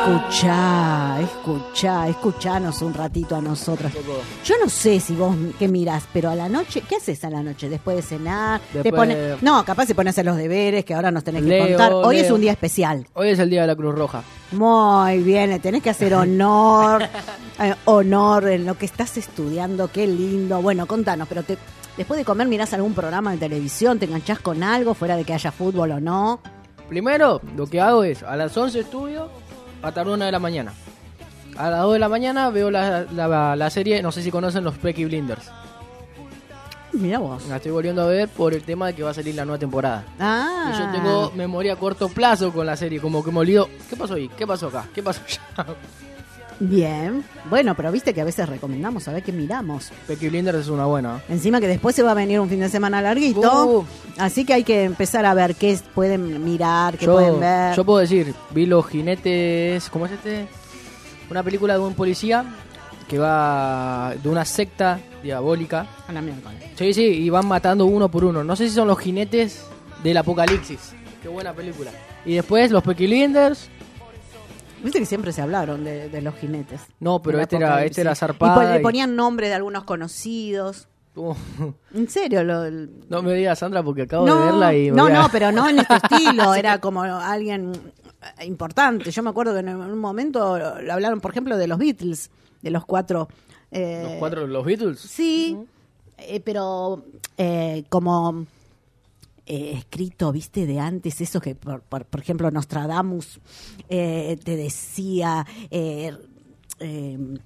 Escuchanos un ratito a nosotros. Yo no sé si vos qué mirás, pero a la noche, ¿qué haces a la noche? Después de cenar, no, capaz se pones a hacer los deberes que ahora nos tenés que contar. Hoy es un día especial. Hoy es el día de la Cruz Roja. Muy bien, le tenés que hacer honor en lo que estás estudiando, qué lindo. Bueno, contanos, pero después de comer mirás algún programa de televisión, te enganchás con algo, fuera de que haya fútbol o no. Primero, lo que hago es, a las 11 estudio, hasta la 1 de la mañana. A las 2 de la mañana veo la serie, no sé si conocen los Peaky Blinders. Mirá vos. La estoy volviendo a ver por el tema de que va a salir la nueva temporada. Ah. Y yo tengo memoria a corto plazo con la serie, como que me olvido, ¿qué pasó ahí? ¿Qué pasó acá? ¿Qué pasó allá? Bien. Bueno, pero viste que a veces recomendamos a ver qué miramos. Peaky Blinders es una buena. Encima que después se va a venir un fin de semana larguito. Así que hay que empezar a ver qué pueden mirar, qué pueden ver. Yo puedo decir, vi Los Jinetes... ¿Cómo es este? Una película de un policía que va de una secta diabólica. A la miércoles. Sí, y van matando uno por uno. No sé si son los jinetes del apocalipsis. Qué buena película. Y después los Peaky Blinders. Viste que siempre se hablaron de los jinetes. No, pero este era zarpado. Y le ponían nombre de algunos conocidos. En serio. No me digas, Sandra, porque acabo de verla y... No, pero no en este estilo. Era como alguien importante. Yo me acuerdo que en un momento lo hablaron, por ejemplo, de los Beatles, de los cuatro. ¿Los Beatles? Sí, pero como... escrito, viste, de antes, eso que, por ejemplo, Nostradamus te decía,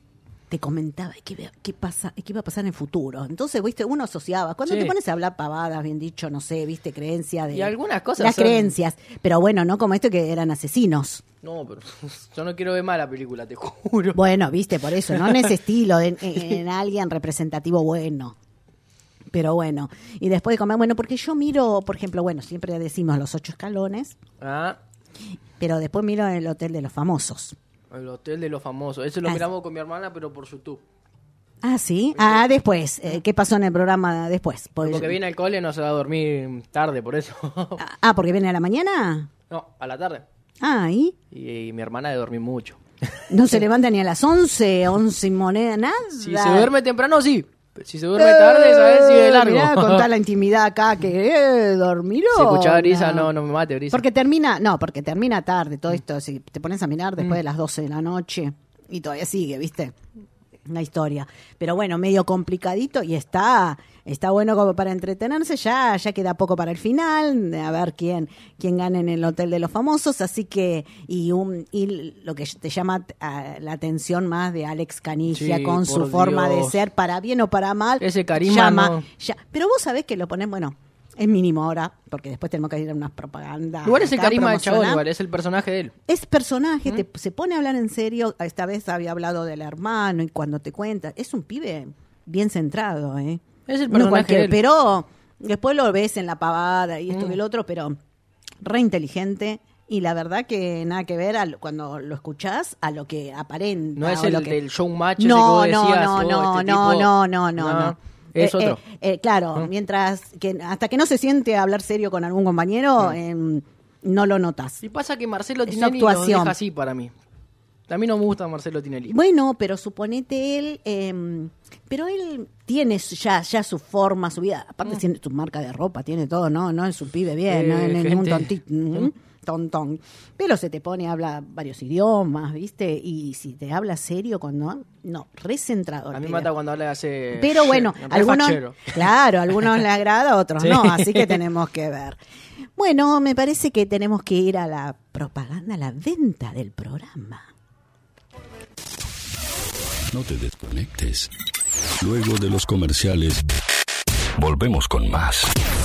te comentaba qué iba a pasar en el futuro. Entonces, viste, uno asociaba. Cuando Sí. te pones a hablar pavadas, bien dicho, no sé, viste, creencia de... Y algunas cosas Las son- creencias. Pero bueno, no como esto que eran asesinos. No, pero yo no quiero ver más la película, te juro. Bueno, viste, por eso, no en ese estilo, en alguien representativo bueno. Pero bueno, y después de comer, bueno, porque yo miro, por ejemplo, bueno, siempre decimos Los 8 escalones, Ah, pero después miro El Hotel de los Famosos. el Hotel de los Famosos. Ese lo Ah, miramos con mi hermana, pero por YouTube. Ah, ¿sí? Ah, después. ¿Qué pasó en el programa después? Porque viene al cole, no se va a dormir tarde, por eso. Ah, ¿porque viene a la mañana? No, a la tarde. Ah, ¿y? Y mi hermana de dormir mucho. ¿No se levanta ni a las 11, 11 y moneda, nada? Si se duerme temprano, sí. Si se duerme tarde, ¿sabes? Sigue de largo. Mirá, contá la intimidad acá, que dormiró. Si escuchaba brisa, no me mate, brisa. Porque termina tarde todo esto. Si te pones a mirar después de las 12 de la noche y todavía sigue, ¿viste? La historia. Pero bueno, medio complicadito y está bueno como para entretenerse. Ya queda poco para el final, a ver quién gana en el Hotel de los Famosos. Así que, y lo que te llama la atención más de Alex Canigia Sí, con su por forma de Dios. ser, para bien o para mal. Ese carisma, no. Pero vos sabés que lo ponen, bueno, es mínimo ahora, porque después tenemos que ir a unas propagandas. Igual es el acá, carisma del chabón, promocionar. igual, es el personaje de él. Es personaje, se pone a hablar en serio. Esta vez había hablado del hermano y cuando te cuenta, es un pibe bien centrado, ¿eh? Es el No personaje cualquier, de él. pero después lo ves en la pavada y esto y el otro, pero re inteligente. Y la verdad que nada que ver cuando lo escuchás a lo que aparenta. No es o el lo que... del showmatch No, ese que vos decías. no, este no. Es otro. Claro, mientras que hasta que no se siente a hablar serio con algún compañero, no lo notas. Y pasa que Marcelo Es su Tinelli lo actuación. deja así para mí. A mí no me gusta Marcelo Tinelli. Bueno, pero suponete él, pero él tiene ya su forma, su vida. Aparte tiene su marca de ropa, tiene todo, no es un pibe bien, no es ningún tontón. Pero se te pone, habla varios idiomas, ¿viste? Y si te habla serio cuando no, recentrado. A mí me mata cuando habla hace... Pero bueno, algunos le agrada, a otros Sí. no, así que tenemos que ver. Bueno, me parece que tenemos que ir a la propaganda, a la venta del programa. No te desconectes. Luego de los comerciales, volvemos con más.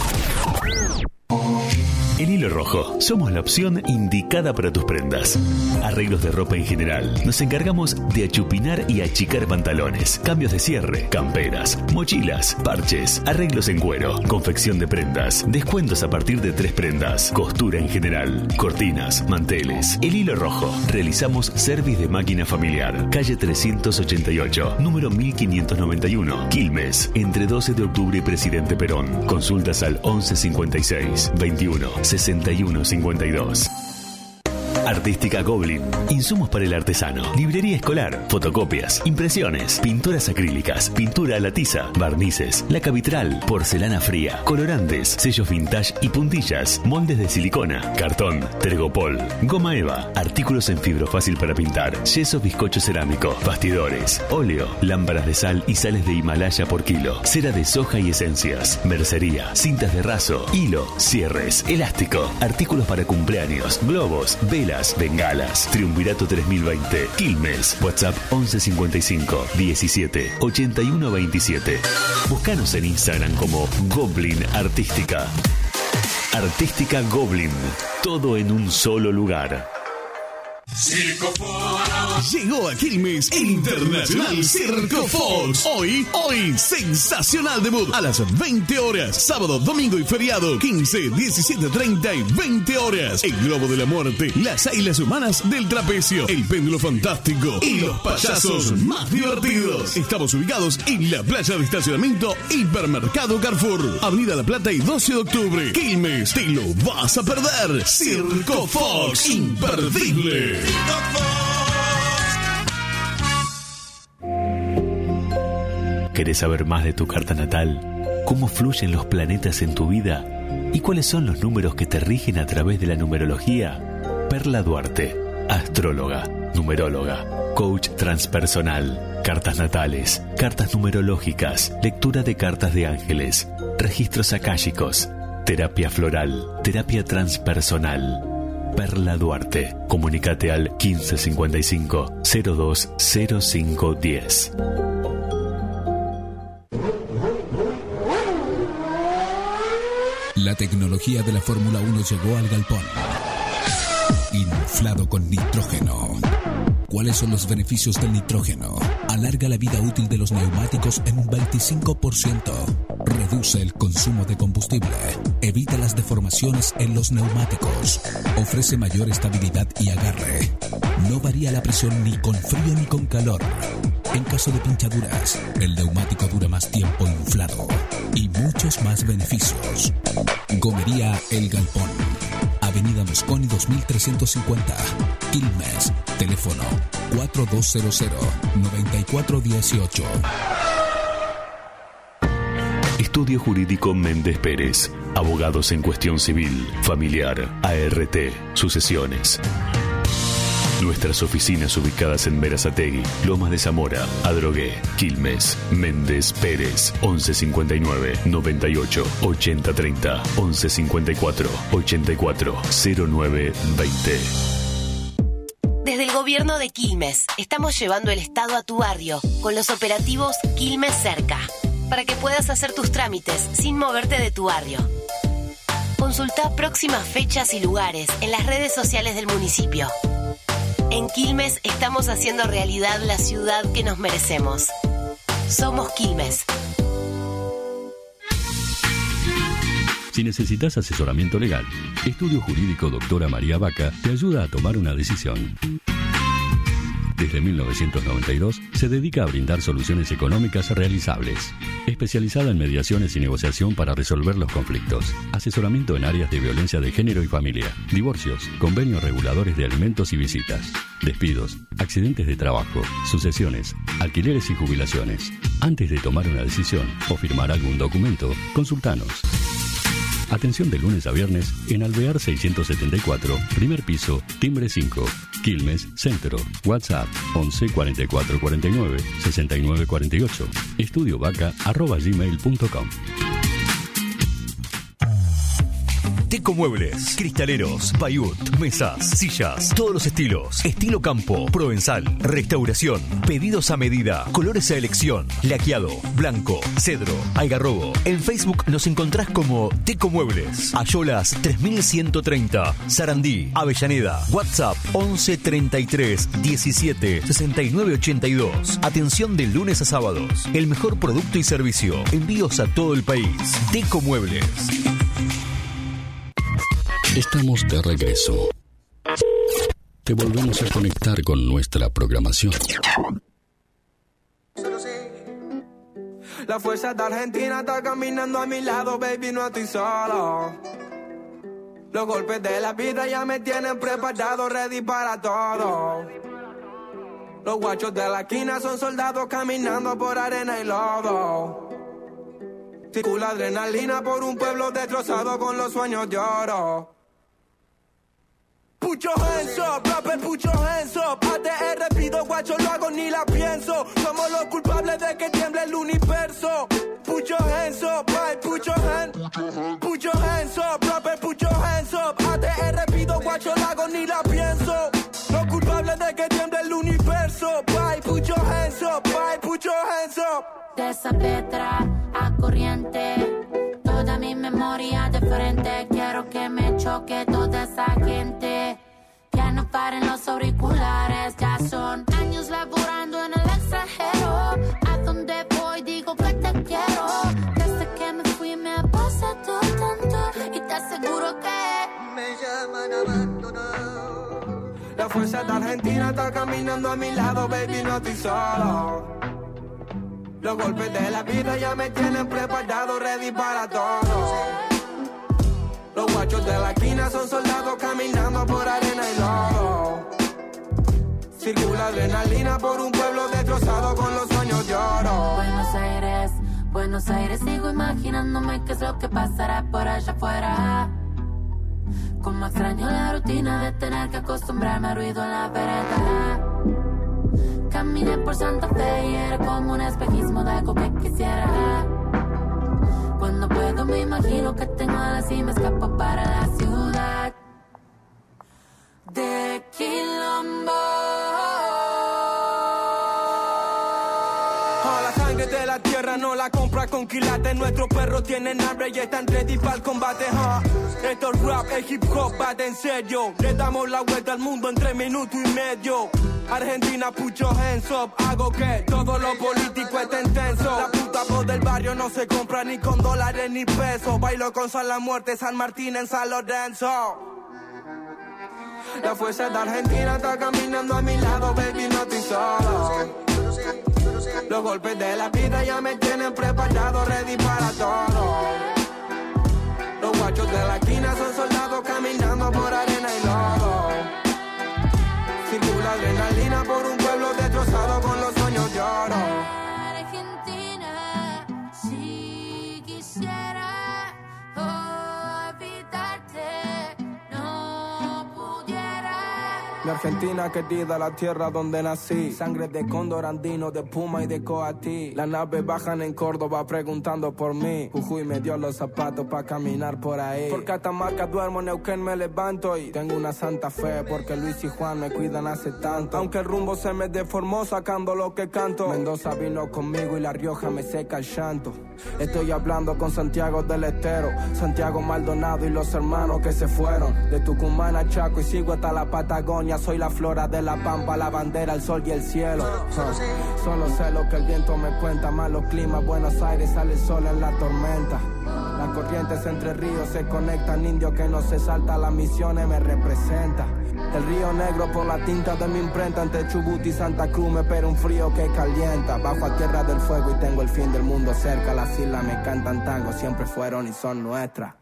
En Hilo Rojo, somos la opción indicada para tus prendas. Arreglos de ropa en general. Nos encargamos de achupinar y achicar pantalones, cambios de cierre, camperas, mochilas, parches, arreglos en cuero, confección de prendas, descuentos a partir de 3 prendas, costura en general, cortinas, manteles. El Hilo Rojo. Realizamos service de máquina familiar. Calle 388, número 1591, Quilmes, entre 12 de octubre y Presidente Perón. Consultas al 1156 21 61 52. Artística Goblin. Insumos para el artesano. Librería escolar. Fotocopias. Impresiones. Pinturas acrílicas. Pintura a la tiza. Barnices. Laca vitral. Porcelana fría. Colorantes. Sellos vintage y puntillas. Moldes de silicona. Cartón. Tergopol. Goma eva. Artículos en fibro fácil para pintar. Yeso bizcocho cerámico. Bastidores. Óleo. Lámparas de sal y sales de Himalaya por kilo. Cera de soja y esencias. Mercería. Cintas de raso. Hilo. Cierres. Elástico. Artículos para cumpleaños. Globos. Velas. Bengalas. Triunvirato 3020. Quilmes. WhatsApp 1155 17 81 27. Búscanos en Instagram como Goblin Artística. Artística Goblin. Todo en un solo lugar. Circo Fox. Llegó a Quilmes el Internacional Circo Fox. Hoy, sensacional debut a las 20 horas. Sábado, domingo y feriado, 15, 17, 30 y 20 horas. El Globo de la Muerte, las Águilas Humanas del Trapecio, el Péndulo Fantástico y los payasos más divertidos. Estamos ubicados en la playa de estacionamiento Hipermercado Carrefour, Avenida La Plata y 12 de octubre. Quilmes, te lo vas a perder. Circo Fox, imperdible. ¿Querés saber más de tu carta natal? ¿Cómo fluyen los planetas en tu vida? ¿Y cuáles son los números que te rigen a través de la numerología? Perla Duarte, astróloga, numeróloga, coach transpersonal, cartas natales, cartas numerológicas, lectura de cartas de ángeles, registros akáshicos, terapia floral, terapia transpersonal. Perla Duarte. Comunicate al 1555 020510. La tecnología de la Fórmula 1 llegó al galpón. Inflado con nitrógeno. ¿Cuáles son los beneficios del nitrógeno? Alarga la vida útil de los neumáticos en un 25%. Reduce el consumo de combustible. Evita las deformaciones en los neumáticos. Ofrece mayor estabilidad y agarre. No varía la presión ni con frío ni con calor. En caso de pinchaduras, el neumático dura más tiempo inflado. Y muchos más beneficios. Gomería El Galpón. Avenida Mosconi 2350, Quilmes. Teléfono 4200-9418. Estudio Jurídico Méndez Pérez. Abogados en cuestión civil, familiar, ART, sucesiones. Nuestras oficinas ubicadas en Berazategui, Lomas de Zamora, Adrogué, Quilmes, Méndez Pérez, 1159 98 80 30, 1154 84 09 20. Desde el gobierno de Quilmes, estamos llevando el Estado a tu barrio con los operativos Quilmes Cerca, para que puedas hacer tus trámites sin moverte de tu barrio. Consulta próximas fechas y lugares en las redes sociales del municipio. En Quilmes estamos haciendo realidad la ciudad que nos merecemos. Somos Quilmes. Si necesitas asesoramiento legal, Estudio Jurídico Doctora María Vaca te ayuda a tomar una decisión. Desde 1992 se dedica a brindar soluciones económicas realizables. Especializada en mediaciones y negociación para resolver los conflictos. Asesoramiento en áreas de violencia de género y familia. Divorcios, convenios reguladores de alimentos y visitas. Despidos, accidentes de trabajo, sucesiones, alquileres y jubilaciones. Antes de tomar una decisión o firmar algún documento, consultanos. Atención de lunes a viernes en Alvear 674, primer piso, timbre 5, Quilmes, Centro. WhatsApp 11 44 49 69 48. estudiovaca@gmail.com. Tecomuebles, cristaleros, payut, mesas, sillas, todos los estilos, estilo campo, provenzal, restauración, pedidos a medida, colores a elección, laqueado, blanco, cedro, algarrobo. En Facebook nos encontrás como Tecomuebles, Ayolas 3130, Sarandí, Avellaneda, WhatsApp 11 33 17 69 82. Atención de lunes a sábados, el mejor producto y servicio, envíos a todo el país. Tecomuebles. Estamos de regreso. Te volvemos a conectar con nuestra programación. La fuerza de Argentina está caminando a mi lado, baby, no estoy solo. Los golpes de la vida ya me tienen preparado, ready para todo. Los guachos de la esquina son soldados caminando por arena y lodo. Circula adrenalina por un pueblo destrozado con los sueños de oro. Put your hands up, rapper, put your hands up. ATR pido, guacho, lo hago ni la pienso. Somos los culpables de que tiemble el universo. Put your hands up, bye, put your hands up, rapper, put your hands up. ATR pido, guacho, lo hago ni la pienso. Los culpables de que tiemble el universo. Bye, put your hands up, bye, put your hands up. De esa Petra a corriente, toda mi memoria de frente. Quiero que me choque toda esa gente. Que no paren los auriculares. Ya son años laborando en el extranjero. A donde voy digo que te quiero. Desde que me fui me ha pasado tanto. Y te aseguro que me llaman abandonado. La fuerza de Argentina está caminando a mi lado, baby, no estoy solo. Los golpes de la vida ya me tienen preparado, ready para todo. Los guachos de la esquina son soldados caminando por arena y lodo. Circula adrenalina por un pueblo destrozado con los sueños de oro. Buenos Aires, sigo imaginándome qué es lo que pasará por allá afuera. Como extraño la rutina de tener que acostumbrarme al ruido en la vereda. Caminé por Santa Fe y era como un espejismo de algo que quisiera. Cuando puedo me imagino que tengo alas y me escapo para la ciudad. de quilombo. La sangre de la tierra no la compra con quilates. Nuestros perros tienen hambre y están ready para el combate. Esto es rap, el hip hop va de en serio. Le damos la vuelta al mundo en 3 minutos y medio. Argentina, put your hands up. Hago que todo lo político esté tenso. La puta voz del barrio no se compra ni con dólares ni pesos. Bailo con San La Muerte, San Martín en San Lorenzo. La fuerza de Argentina está caminando a mi lado, baby, no estoy solo. Los golpes de la vida ya me tienen preparado, ready para todo. Los guachos de la esquina son soldados caminando por arena y lodo. Circula adrenalina por un pueblo destrozado con los sueños de oro. Argentina, si quisiera olvidarte, no pudiera. Mi Argentina querida, la tierra donde nací. Sangre de cóndor andino, de puma y de coatí. Las naves bajan en Córdoba preguntando por mí. Jujuy me dio los zapatos para caminar por ahí. Por Catamarca duermo, Neuquén me levanto. Y tengo una santa fe porque Luis y Juan me cuidan hace tanto. Aunque el rumbo se me deformó sacando lo que canto. Mendoza vino conmigo y La Rioja me seca el llanto. Estoy hablando con Santiago del Estero, Santiago Maldonado y los hermanos que se fueron. De Tucumán a Chaco y sigo hasta la Patagonia. Soy la flora de la pampa, la bandera, el sol y el cielo. Solo sé lo que el viento me cuenta. Malos climas, Buenos Aires, sale el sol en la tormenta. Las corrientes entre ríos se conectan. Indio que no se salta, las misiones me representa. El río Negro por la tinta de mi imprenta. Entre Chubut y Santa Cruz me espera un frío que calienta. Bajo a Tierra del Fuego y tengo el fin del mundo cerca. Las islas me cantan tango, siempre fueron y son nuestras.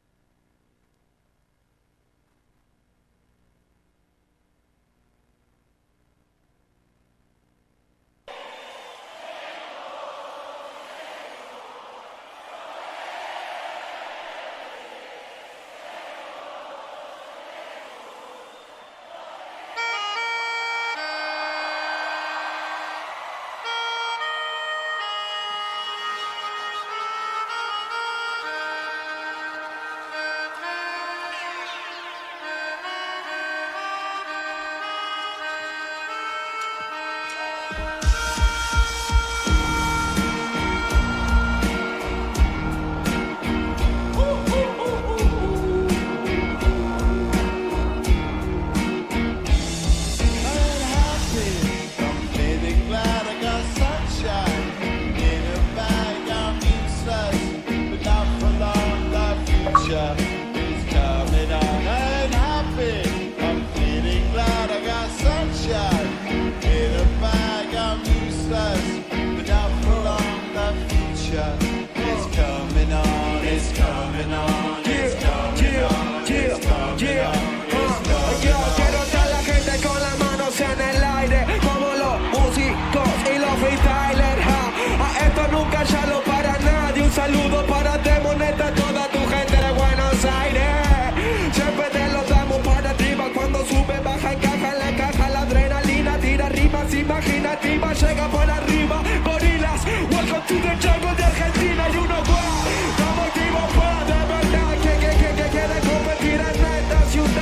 Saludo para Demoneta, toda tu gente de Buenos Aires. Siempre te lo damos para arriba. Cuando sube, baja, encaja en la caja. La adrenalina tira rimas imaginativas. Llega por arriba, gorilas. Welcome to the jungle de Argentina. Y uno va. Estamos activos para de verdad. Que quiere competir en esta ciudad.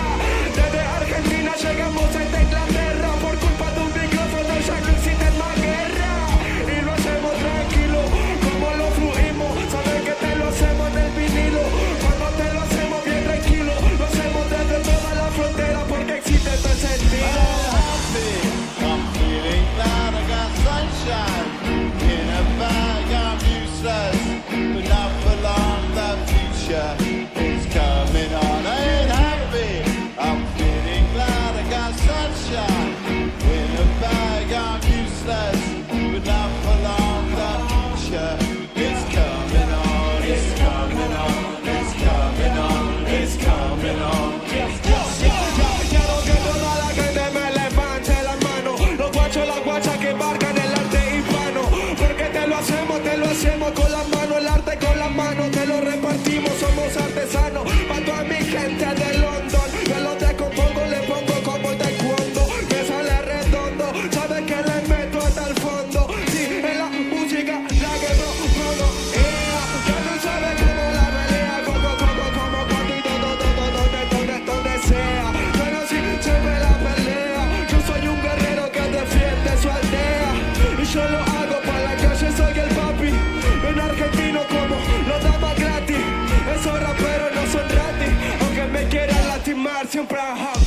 Siempre I'm happy.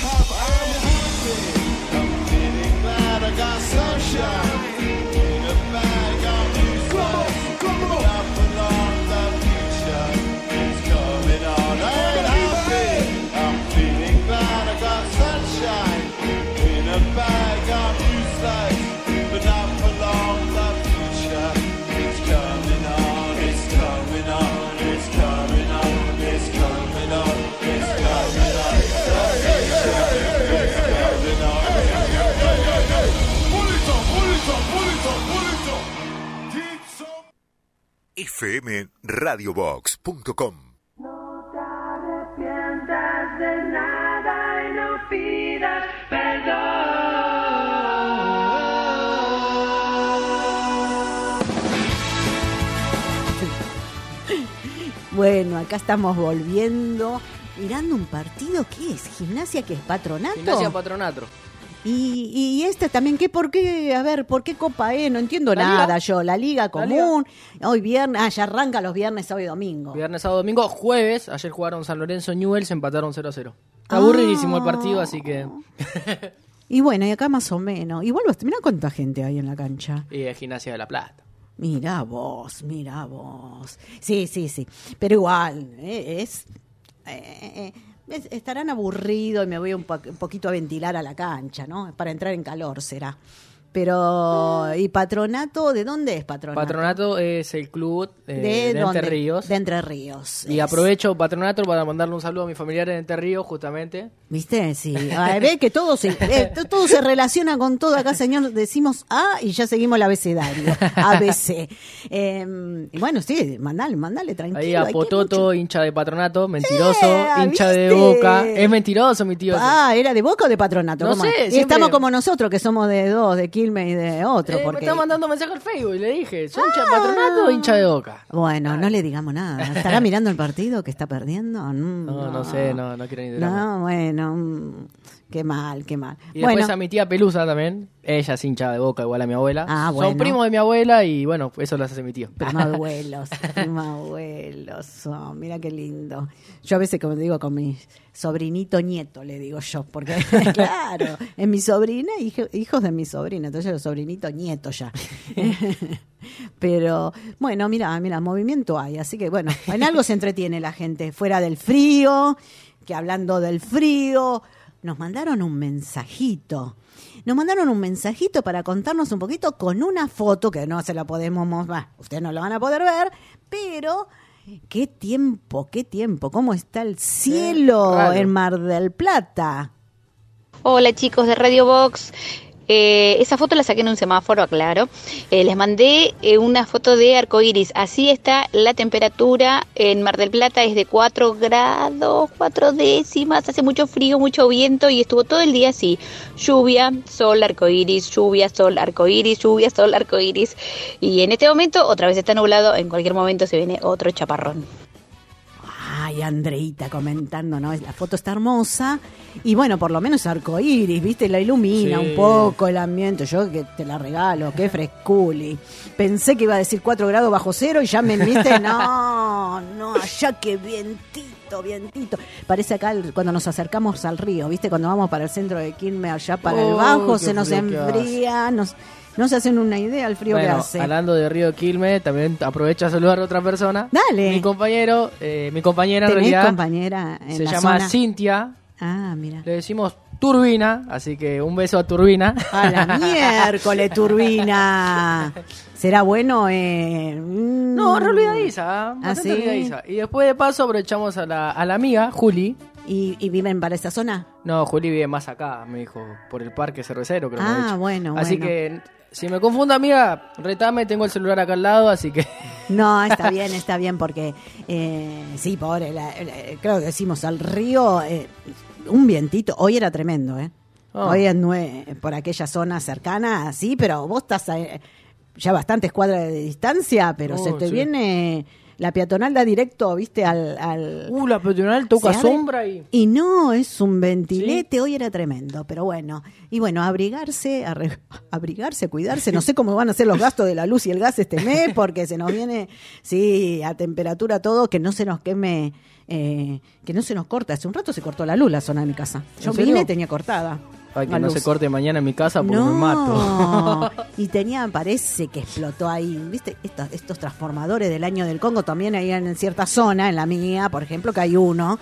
I'm feeling glad I got sunshine in a bag. I'm useless, but I belong. The future is coming on. I'm happy. I'm feeling glad I got sunshine in a bag. I'm useless, but I belong. The future is coming on. It's coming on. It's coming on. It's coming on. It's coming on. fmradiobox.com. Arrepientas de nada y no pidas perdón. Bueno, acá estamos volviendo, mirando un partido. ¿Qué es? ¿Gimnasia que es Patronato? Gimnasia Patronato. Y este también, ¿por qué Copa E? No entiendo nada Liga? yo. La Liga Común, hoy viernes, ya arranca los viernes, sábado y domingo. Viernes, sábado, domingo, jueves. Ayer jugaron San Lorenzo Newell's, empataron 0-0. Aburridísimo el partido, así que... Y bueno, y acá más o menos. Igual, mirá cuánta gente hay en la cancha. Y es Gimnasia de La Plata. Mirá vos. Sí. Pero igual, estarán aburridos y me voy un poquito a ventilar a la cancha, ¿no? Para entrar en calor será. Pero, ¿y Patronato? ¿De dónde es Patronato? Patronato es el club de Entre Ríos. De Entre Ríos. Y aprovecho Patronato para mandarle un saludo a mis familiares de Entre Ríos, justamente. ¿Viste? Sí. Ve que todo se relaciona con todo. Acá, señor, decimos A y ya seguimos el abecedario. ABC. Y bueno, sí, mandale tranquilo. Ahí a Pototo, hincha de Patronato, mentiroso, hincha de Boca. Es mentiroso, mi tío. ¿Era de Boca o de Patronato? No sé. Y Siempre... estamos como nosotros, que somos de dos, de Quilmes y de otro. Porque... Me está mandando mensaje al Facebook y le dije, ¿soy hincha de Patronato o hincha de Boca? Bueno, no le digamos nada. ¿Estará mirando el partido que está perdiendo? No sé, no quiero ni drama. No, bueno, qué mal. Y después a mi tía Pelusa también, ella es hincha de Boca igual a mi abuela. Bueno. Son primos de mi abuela y bueno, eso lo hace mi tío. Primo abuelos. Mira qué lindo. Yo a veces, como digo, con mi sobrinito nieto, le digo yo, porque claro, es mi sobrina, hijos de mi sobrina, entonces los sobrinitos nietos ya. Pero bueno, mira, movimiento hay, así que bueno, en algo se entretiene la gente, fuera del frío, que hablando del frío, nos mandaron un mensajito para contarnos un poquito con una foto que no se la podemos mostrar, ustedes no la van a poder ver, pero qué tiempo, cómo está el cielo en Mar del Plata. Hola chicos de Radio Box. Esa foto la saqué en un semáforo, aclaro. Les mandé una foto de arcoíris. Así está la temperatura en Mar del Plata, es de 4 grados, 4 décimas. Hace mucho frío, mucho viento y estuvo todo el día así. Lluvia, sol, arcoíris, lluvia, sol, arcoíris, lluvia, sol, arcoíris. Y en este momento otra vez está nublado. En cualquier momento se viene otro chaparrón. Ay, Andreita comentando, ¿no? La foto está hermosa y bueno, por lo menos arcoíris, ¿viste? La ilumina un poco el ambiente. Yo que te la regalo, qué fresculi. Pensé que iba a decir 4 grados bajo cero y ya me viste, no, allá que vientito. Parece acá cuando nos acercamos al río, ¿viste? Cuando vamos para el centro de Quilmes, allá para el bajo, se nos enfría, no se hacen una idea el frío que hace. Hablando de Río Quilmes, también aprovecho a saludar a otra persona. Dale. Mi compañera en realidad. Compañera en se la llama zona? Cintia. Ah, mira. Le decimos Turbina, así que un beso a Turbina. A la miércoles, Turbina. ¿Será bueno? No, re olvidadiza. Bastante olvidadiza. Y después de paso aprovechamos a la amiga, Juli. ¿Y viven para esta zona? No, Juli vive más acá, me dijo, por el Parque Cervecero, creo que me ha dicho. Bueno. Así que, si me confundo, amiga, retame, tengo el celular acá al lado, así que... No, está bien, porque sí, pobre, creo que decimos al río, un vientito, hoy era tremendo, Hoy por aquella zona cercana, sí, pero vos estás ya bastantes cuadras de distancia, pero se te viene... la peatonal da directo, viste, al la peatonal toca se abre, sombra y no, es un ventilete. ¿Sí? Hoy era tremendo, pero bueno. Y bueno, abrigarse, cuidarse. No sé cómo van a ser los gastos de la luz y el gas este mes, porque se nos viene, sí, a temperatura todo, que no se nos queme, que no se nos corta. Hace un rato se cortó la luz la zona de mi casa. Yo vine y tenía cortada. Ay, que no se corte mañana en mi casa porque me mato. Y parece que explotó ahí, ¿viste? Estos transformadores del año del Congo también hay en cierta zona, en la mía, por ejemplo, que hay uno,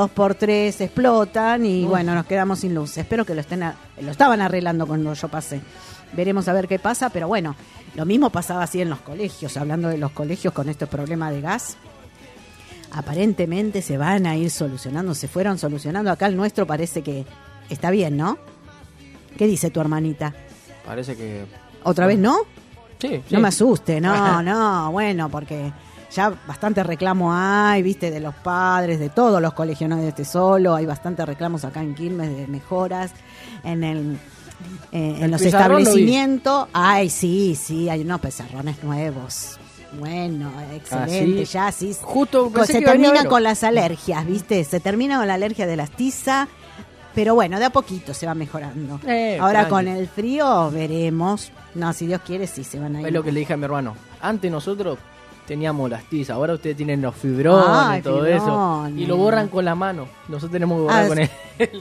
2x3 explotan y bueno, nos quedamos sin luz. Espero que lo estaban arreglando cuando yo pasé. Veremos a ver qué pasa, pero bueno, lo mismo pasaba así en los colegios, hablando de los colegios con este problema de gas. Aparentemente se van a ir solucionando, se fueron solucionando. Acá el nuestro parece que está bien, ¿no? ¿Qué dice tu hermanita? Parece que... ¿Otra vez no? Sí. No me asuste, no, bueno, porque ya bastante reclamo hay, viste, de los padres, de todos los colegios, no de este solo, hay bastante reclamos acá en Quilmes de mejoras en los establecimientos. Ay, sí, hay unos pizarrones nuevos. Bueno, excelente, ¿sí? Ya sí. Justo se termina con las alergias, ¿viste? Se termina con la alergia de las tizas. Pero bueno, de a poquito se va mejorando. Ahora con el frío veremos. No, si Dios quiere, sí se van a ir. Es lo que le dije a mi hermano. Antes nosotros teníamos las tizas, ahora ustedes tienen los fibrones, todo eso. Y lo borran con la mano. Nosotros tenemos que borrar con él.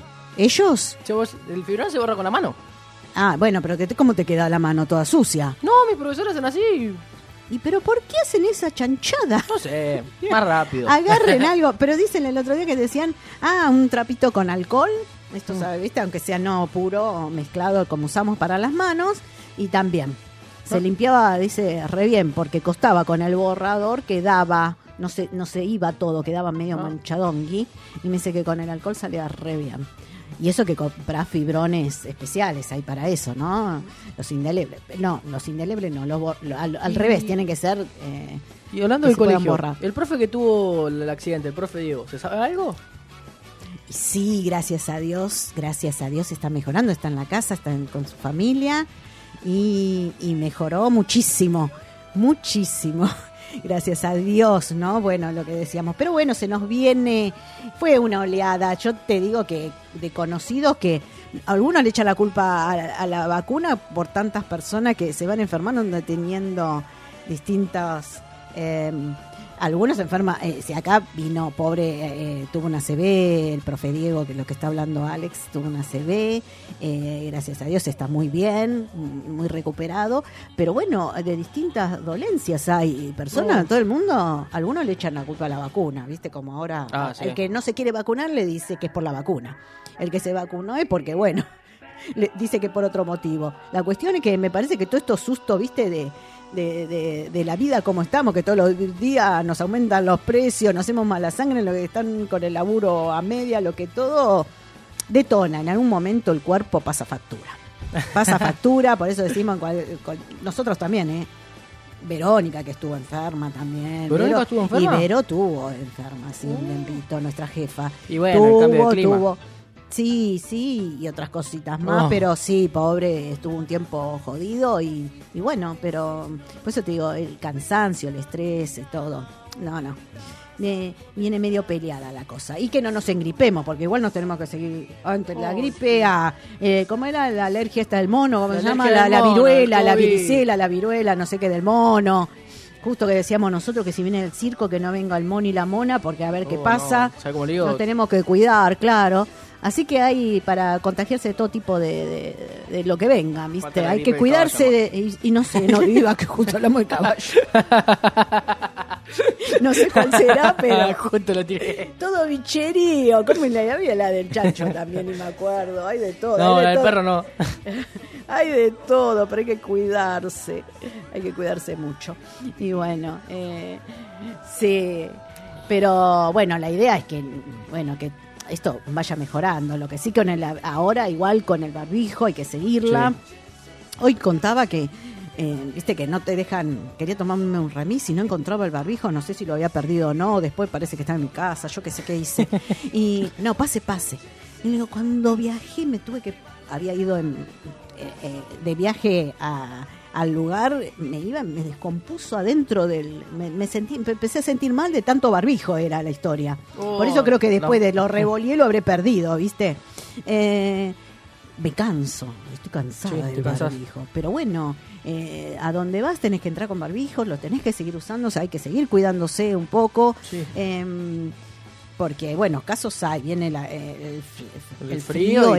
¿Ellos? ¿El fibrón se borra con la mano? Ah, bueno, pero ¿cómo te queda la mano toda sucia? No, mis profesores hacen así. ¿Y pero por qué hacen esa chanchada? No sé, más rápido. Agarren algo, pero dicen el otro día que decían, un trapito con alcohol. Esto, ¿viste? Aunque sea no puro o mezclado como usamos para las manos. Y también se limpiaba, dice, re bien, porque costaba con el borrador, quedaba, no se iba todo, quedaba medio manchadongui. Y me dice que con el alcohol salía re bien. Y eso que compras fibrones especiales hay para eso, ¿no? Los indelebles no, al revés, tienen que ser... y hablando del colegio, el profe que tuvo el accidente, el profe Diego, ¿se sabe algo? Sí, gracias a Dios está mejorando, está en la casa, está con su familia y mejoró muchísimo. Gracias a Dios, ¿no? Bueno, lo que decíamos. Pero bueno, se nos viene, fue una oleada. Yo te digo que de conocidos que algunos le echan la culpa a la vacuna por tantas personas que se van enfermando teniendo distintas... algunos se enferman, si acá vino pobre, tuvo una ACV, el profe Diego, que es lo que está hablando Alex, tuvo una ACV, gracias a Dios está muy bien, muy recuperado, pero bueno, de distintas dolencias hay personas, todo el mundo, algunos le echan la culpa a la vacuna, ¿viste? Como ahora, sí. El que no se quiere vacunar le dice que es por la vacuna, el que se vacunó es porque, bueno, le dice que por otro motivo. La cuestión es que me parece que todo esto susto, ¿viste? De la vida como estamos, que todos los días nos aumentan los precios, nos hacemos mala sangre, lo que están con el laburo a media, lo que todo detona. En algún momento el cuerpo pasa factura, por eso decimos nosotros también, Verónica, que estuvo enferma también. ¿Verónica estuvo enferma? Y Vero estuvo enferma, sí, un tiempito, nuestra jefa. Y bueno, el cambio de clima. Sí, y otras cositas más, pero sí, pobre, estuvo un tiempo jodido y bueno, pero por eso te digo, el cansancio, el estrés, todo. No. Viene medio peleada la cosa. Y que no nos engripemos, porque igual nos tenemos que seguir antes la gripe, ¿cómo era la alergia esta del mono? ¿Cómo se llama? La viruela, la varicela, la viruela, no sé qué del mono. Justo que decíamos nosotros que si viene el circo que no venga el mono y la mona, porque a ver qué pasa. No. ¿Sabes cómo le digo? Nos tenemos que cuidar, claro. Así que hay para contagiarse de todo tipo de lo que venga, ¿viste? Hay que cuidarse y no sé, no diga que justo hablamos de caballo. No sé cuál será, pero justo lo tiré. Todo bicherío, como había la del chancho también, ni me acuerdo, hay de todo. No, la del perro no. Hay de todo, pero hay que cuidarse mucho. Y bueno, sí, pero bueno, la idea es que esto vaya mejorando. Lo que sí ahora igual con el barbijo hay que seguirla. Sí. Hoy contaba que viste que no te dejan, quería tomarme un remis y no encontraba el barbijo, no sé si lo había perdido o no, después parece que está en mi casa, yo qué sé qué hice. Y no, pase. Y digo, cuando viajé había ido de viaje al lugar, me descompuso adentro empecé a sentir mal de tanto barbijo era la historia. Por eso creo que después de lo revolí lo habré perdido, ¿viste? Me canso, estoy cansada del barbijo. Pero bueno, a donde vas tenés que entrar con barbijo, lo tenés que seguir usando, o sea, hay que seguir cuidándose un poco. Sí. Porque, bueno, casos hay, viene el frío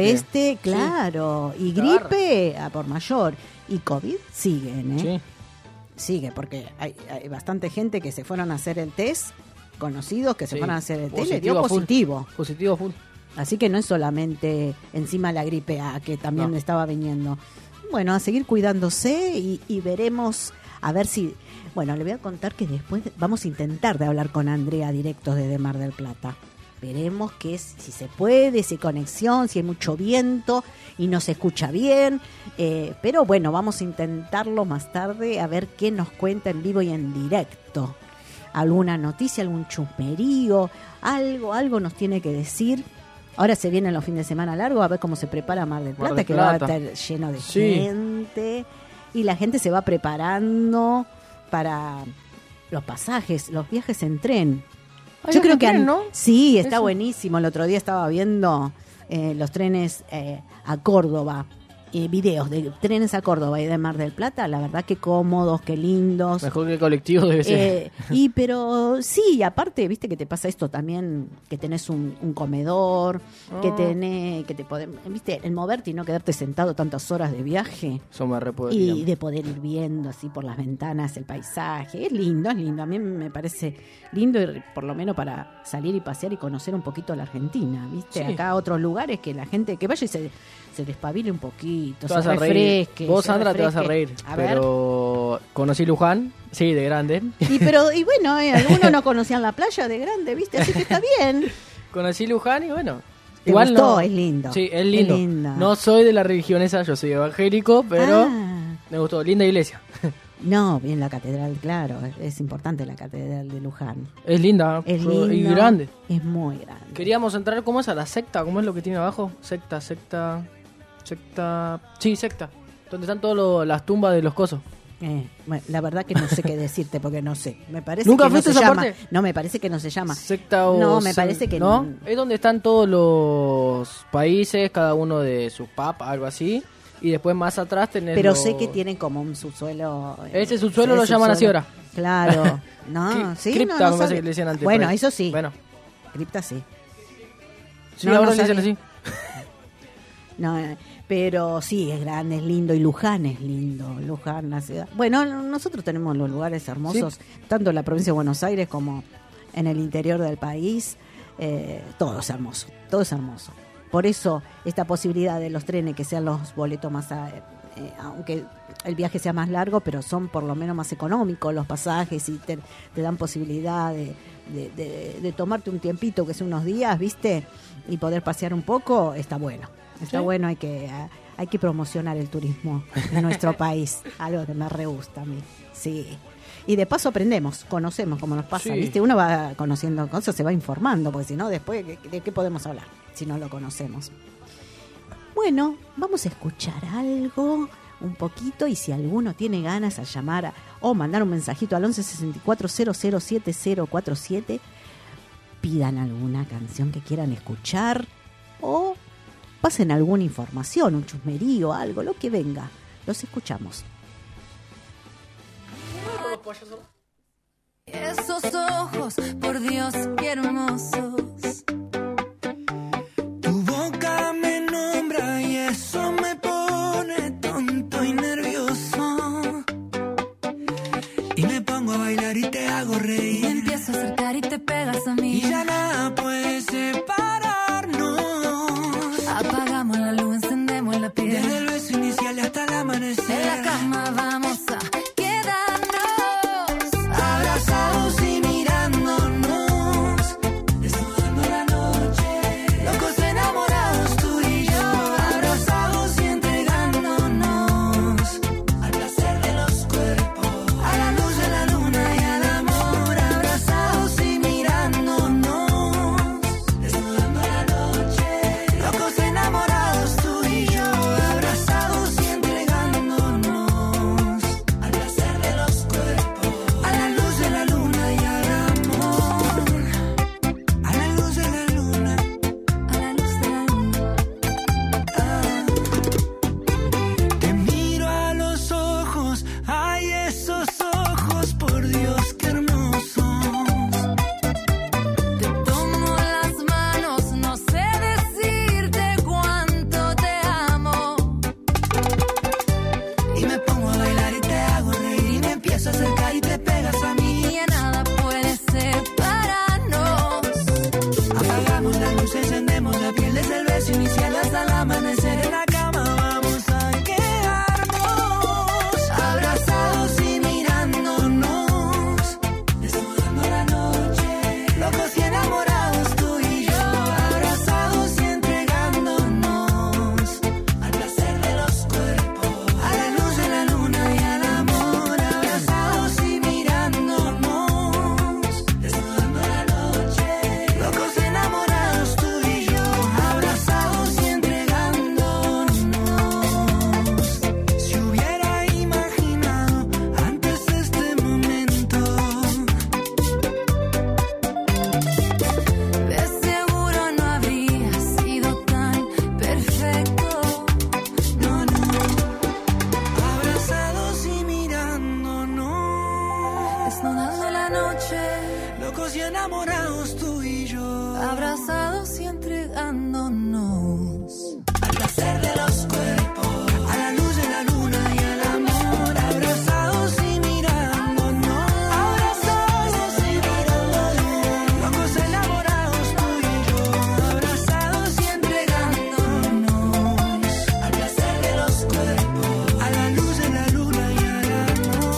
claro, y gripe a por mayor. Y COVID siguen, ¿eh? Sí. Sigue, porque hay bastante gente que se fueron a hacer el test, conocidos que se fueron a hacer el test, le dio positivo. Positivo full. Así que no es solamente encima la gripe A, que también estaba viniendo. Bueno, a seguir cuidándose y veremos, a ver si... Bueno, le voy a contar que después vamos a intentar de hablar con Andrea directo desde Mar del Plata. Veremos si se puede, si hay conexión, si hay mucho viento y no se escucha bien. Pero bueno, vamos a intentarlo más tarde a ver qué nos cuenta en vivo y en directo. Alguna noticia, algún chusmerío, algo nos tiene que decir. Ahora se vienen los fines de semana largos, a ver cómo se prepara Mar del Plata, que va a estar lleno de gente. Y la gente se va preparando para los pasajes, los viajes en tren. Yo creo que ¿no? Sí, está buenísimo. El otro día estaba viendo los trenes a Córdoba, videos de trenes a Córdoba y de Mar del Plata. La verdad que cómodos, que lindos. Mejor que el colectivo debe ser. Pero sí, aparte, viste que te pasa esto también, que tenés un comedor, que te podés, viste, el moverte y no quedarte sentado tantas horas de viaje. Eso me y de poder ir viendo así por las ventanas el paisaje. Es lindo. A mí me parece lindo, por lo menos para salir y pasear y conocer un poquito la Argentina, viste. Sí. Acá otros lugares que la gente que vaya y se despabile un poquito, se refresque. Vos, Sandra, te vas a reír. Pero conocí Luján, sí, de grande. Y bueno, algunos no conocían la playa de grande, ¿viste? Así que está bien. Conocí Luján y bueno. Igual gustó, no, es lindo. Sí, es lindo. No soy de la religión esa, yo soy evangélico, pero me gustó. Linda iglesia. No, bien la catedral, claro. Es importante la catedral de Luján. Es linda. Es lindo. Y grande. Es muy grande. Queríamos entrar, ¿cómo es? A la secta. ¿Cómo es lo que tiene abajo? Secta. Sí, secta. Donde están todas las tumbas de los cosos. Bueno, la verdad que no sé qué decirte porque no sé. Me parece ¿Nunca que fuiste no se esa llama. parte? No, me parece que no se llama. Secta o... No, me parece que no. Es donde están todos los países, cada uno de sus papas, algo así. Y después más atrás tenés... Pero sé que tienen como un subsuelo... Ese subsuelo lo llaman así ahora. Claro. No, sí, cripta, no me parece que le decían antes. Bueno, eso sí. Bueno. Cripta sí. Sí, ahora le dicen así. No, pero sí, es grande, es lindo. Y Luján es lindo. Luján, la ciudad. Bueno, nosotros tenemos los lugares hermosos, tanto en la provincia de Buenos Aires como en el interior del país. Todo es hermoso, todo es hermoso. Por eso esta posibilidad de los trenes que sean los boletos más, aunque el viaje sea más largo, pero son por lo menos más económicos los pasajes y te dan posibilidad de tomarte un tiempito, que sea unos días, ¿viste? Y poder pasear un poco, está bueno. Está bueno, hay que promocionar el turismo en nuestro país, algo que me re gusta a mí, sí. Y de paso aprendemos, conocemos cómo nos pasa, ¿viste? Uno va conociendo cosas, se va informando, porque si no, después, ¿de qué podemos hablar si no lo conocemos? Bueno, vamos a escuchar algo, un poquito, y si alguno tiene ganas a llamar o mandar un mensajito al 1164-007047, pidan alguna canción que quieran escuchar o pasen alguna información, un chusmerío, algo, lo que venga. Los escuchamos. Esos ojos, por Dios, qué hermosos. Tu boca me nombra y eso me pone tonto y nervioso. Y me pongo a bailar y te hago reír. Me empiezo a acercar y te pegas a mí. Y ya nada puede separarnos. Apagamos la luz, encendemos la piel. Desde el beso inicial hasta el amanecer. En la cama vamos a quedarnos abrazados y mirándonos, desnudando la noche, locos enamorados tú y yo, abrazados y entregándonos al placer de los cuerpos, a la luz de la luna y al amor, abrazados y mirándonos, desnudando entregándonos al placer de los cuerpos, a la luz de la luna y al amor, abrazados y mirándonos, abrazados y mirándonos, locos enamorados tú y yo, abrazados y entregándonos al placer de los cuerpos, a la luz de la luna y al amor.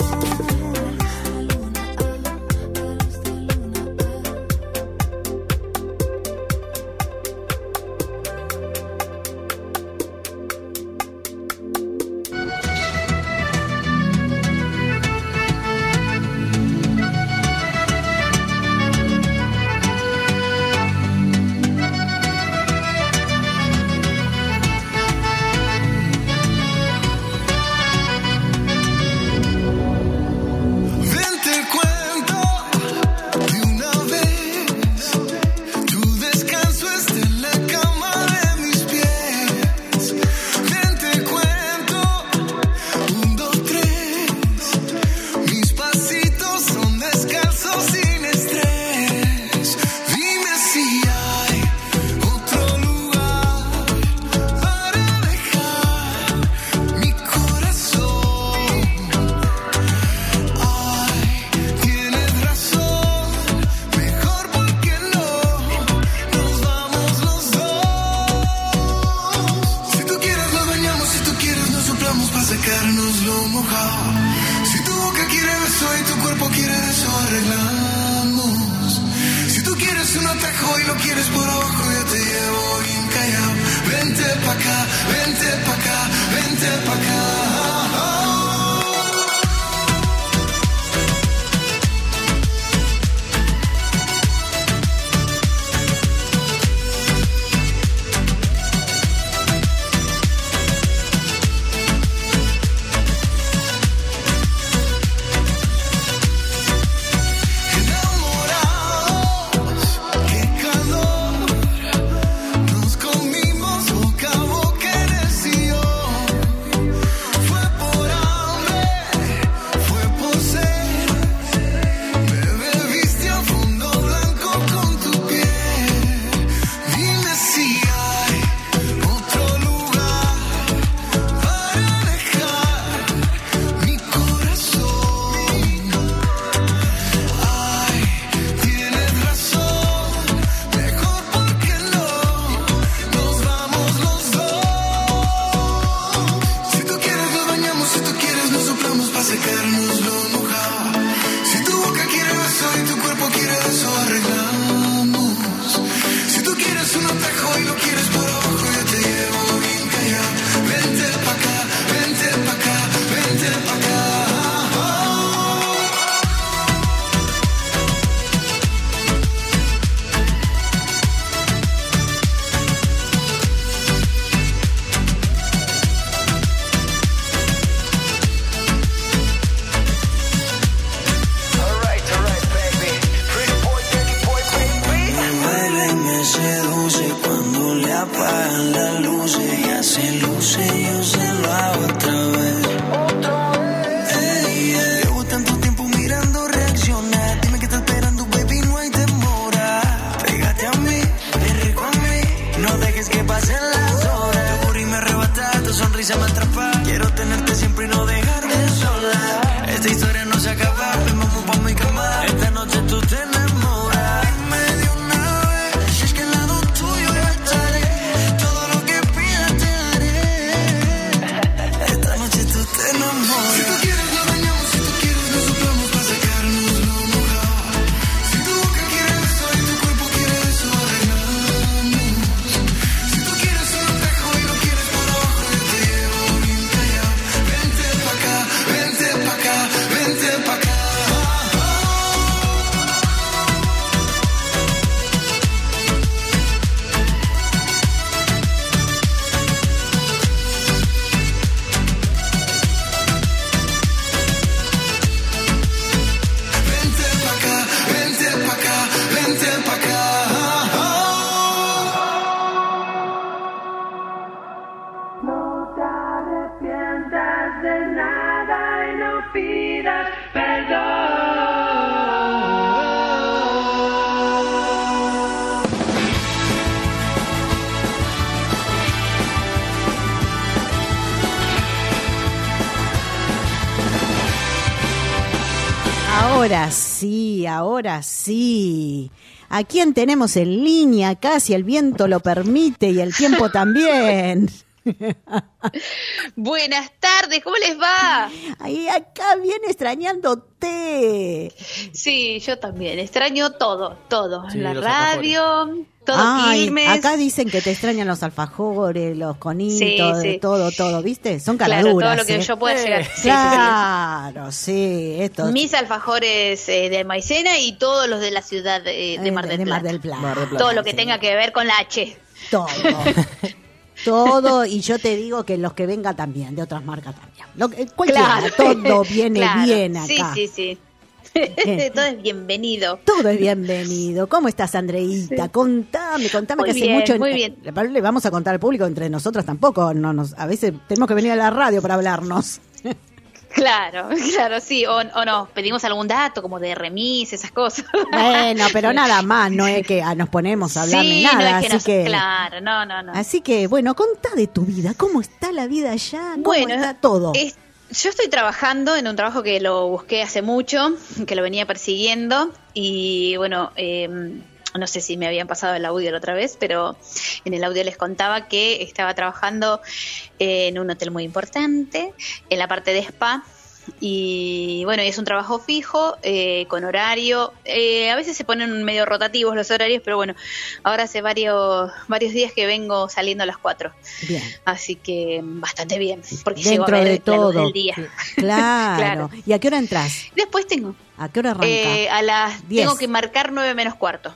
Ven, te cuento de una vez, tu descanso está en la cama de mis pies. Ven, te cuento, 1, 2, 3, mis pasitos son descalzos sin estrés. Dime si hay otro lugar para dejar mi corazón. Tienes razón, mejor porque no nos vamos los dos. Si tú quieres nos bañamos, si tú quieres nos soplamos para sacarnos lo mojado. Si tu boca quiere beso y tu cuerpo quiere eso, arreglamos. Si tú quieres un atajo y lo quieres por abajo, yo te llevo bien callado. Vente pa' acá, vente pa' acá, vente pa' acá. Qué calor, nos comimos boca a boca en el sillón. Fue por hambre, fue por sed. Me bebiste a fondo blanco con tu piel. Dime si hay otro lugar para dejar mi corazón. Tienes razón, mejor porque no nos vamos los dos. Si tú quieres nos bañamos, si tú quieres nos soplamos para secarnos lo mojado. Si tu boca quiere beso y tu cuerpo quiere eso, arreglamos. Si tú quieres un atajo y lo quieres por abajo, yo te llevo bien callado. Vente pa' acá, vente pa' acá, vente pa' acá. Me baila y me seduce cuando le apagan las luces. Ella se luce, yo se lo hago otra vez. Ey, llevo tanto tiempo mirando reaccionar. Dime que estás esperando, baby, no hay demora. Pégate a mí, ven rico a mí. No dejes que pasen las horas. Tu booty me arrebata, tu sonrisa me atrapa. Quiero tenerte siempre y no dejarte sola. Esta historia no se acaba, ven, vamos pa' mi cama. Esta noche tú te enamoras. Dime de una vez, si es que al lado tuyo yo estaré. Todo lo que pidas te daré. Esta noche tú te enamoras. Si tú quieres nos bañamos, si tú quieres nos soplamos para sacarnos lo mojado. Si tu boca quiere beso y tu cuerpo quiere eso, arreglamos. Si tú quieres un atajo y lo quieres por abajo, yo te llevo bien callado. Vente pa' acá, Ahora sí, ahora sí. ¿A quién tenemos en línea acá, si el viento lo permite y el tiempo también? Buenas tardes, ¿cómo les va? Ahí acá viene extrañándote. Sí, yo también, extraño todo. Sí, la los radio, todo Quilmes. Acá dicen que te extrañan los alfajores, los conitos, Sí. todo, ¿viste? Son Claro, caraduras. todo lo que yo pueda llegar. Sí, Claro, sí. Esto. Mis alfajores de maicena y todos los de la ciudad de Mar del Plata. Todo lo que tenga que ver con la H. Todo. Todo, y yo te digo que los que vengan también, de otras marcas también. Cualquiera, todo viene bien acá. Sí. Todo es bienvenido. Todo es bienvenido. ¿Cómo estás, Andreita? Contame Muy que hace bien, mucho. muy bien. Le vamos a contar al público, entre nosotras tampoco. A veces tenemos que venir a la radio para hablarnos. Claro, sí, o no, pedimos algún dato como de remis, esas cosas. Bueno, pero nada más, no es que nos ponemos a hablar ni nada, Claro, no. Así que, bueno, contá de tu vida, ¿cómo está la vida allá? ¿Cómo está todo? Yo estoy trabajando en un trabajo que lo busqué hace mucho, que lo venía persiguiendo y bueno, no sé si me habían pasado el audio la otra vez, pero en el audio les contaba que estaba trabajando en un hotel muy importante, en la parte de spa. Y bueno, y es un trabajo fijo, con horario. A veces se ponen medio rotativos los horarios, pero bueno, ahora hace varios días que vengo saliendo a las 4. Bien. Así que bastante bien, porque dentro llego a ver de todo. la luz del día. Claro. ¿Y a qué hora entras? Después tengo. ¿A qué hora arranca? A las 10. Tengo que marcar 9 menos cuarto.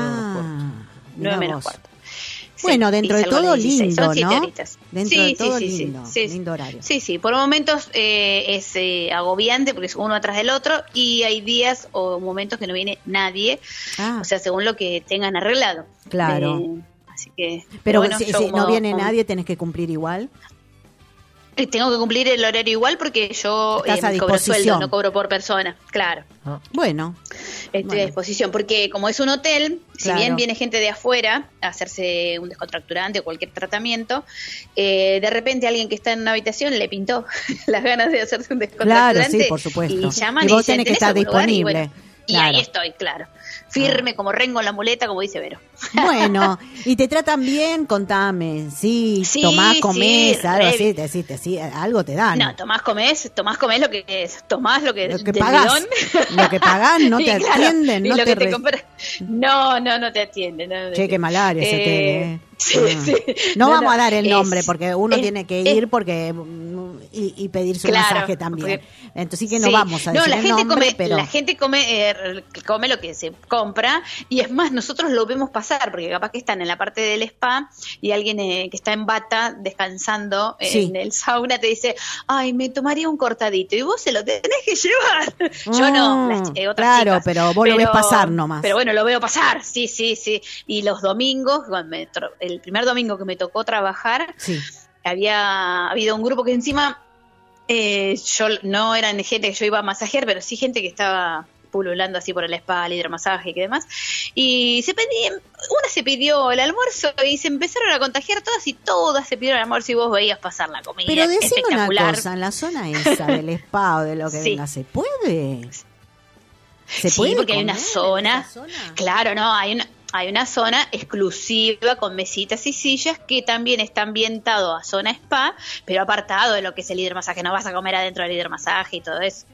9 menos cuarto. Bueno, dentro de todo 16, lindo, son 7 ¿no? horitas. Dentro de todo sí, lindo, sí. lindo horario. Sí, por momentos es agobiante porque es uno atrás del otro y hay días o momentos que no viene nadie, o sea, según lo que tengan arreglado. Claro. Así que... Pero bueno, si yo no viene nadie, tenés que cumplir igual. Tengo que cumplir el horario igual porque yo cobro sueldo, no cobro por persona, claro. Bueno. Estoy a disposición, porque como es un hotel, si bien viene gente de afuera a hacerse un descontracturante o cualquier tratamiento, de repente alguien que está en una habitación le pintó las ganas de hacerse un descontracturante. Claro, sí, por supuesto. Y llaman y vos dicen, tenés que "¿Tenés estar algún lugar?". disponible. Y ahí estoy, claro. Firme como rengo en la muleta, como dice Vero. Bueno, y te tratan bien, contame. Sí, tomás, comés, algo así, algo te dan. No, tomás, comés lo que es. Tomás lo que pagás. Lo que pagás no te atienden. No lo te que te compras. No te atienden. Che, qué malaria ese hotel, Sí. No vamos a dar el nombre porque uno tiene que ir y pedirse un masaje también. Entonces sí que no vamos a decir el nombre, pero... La gente come lo que se compra y es más, nosotros lo vemos pasar porque capaz que están en la parte del spa y alguien que está en bata descansando en el sauna te dice, ay, me tomaría un cortadito y vos se lo tenés que llevar. Yo no, otras claro, chicas. pero vos lo ves pasar nomás. Pero bueno, lo veo pasar, sí. Y los domingos, el primer domingo que me tocó trabajar, había habido un grupo que encima, yo no eran gente que yo iba a masajear, pero sí gente que estaba pululando así por el spa, el hidromasaje y demás. Y una se pidió el almuerzo y se empezaron a contagiar todas y todas se pidieron el almuerzo y vos veías pasar la comida. Pero decime una espectacular. cosa, en la zona esa del spa o de lo que venga, ¿se puede? Sí, porque hay una zona, claro, no, hay una zona exclusiva con mesitas y sillas que también está ambientado a zona spa, pero apartado de lo que es el hidromasaje. No vas a comer adentro del hidromasaje y todo eso.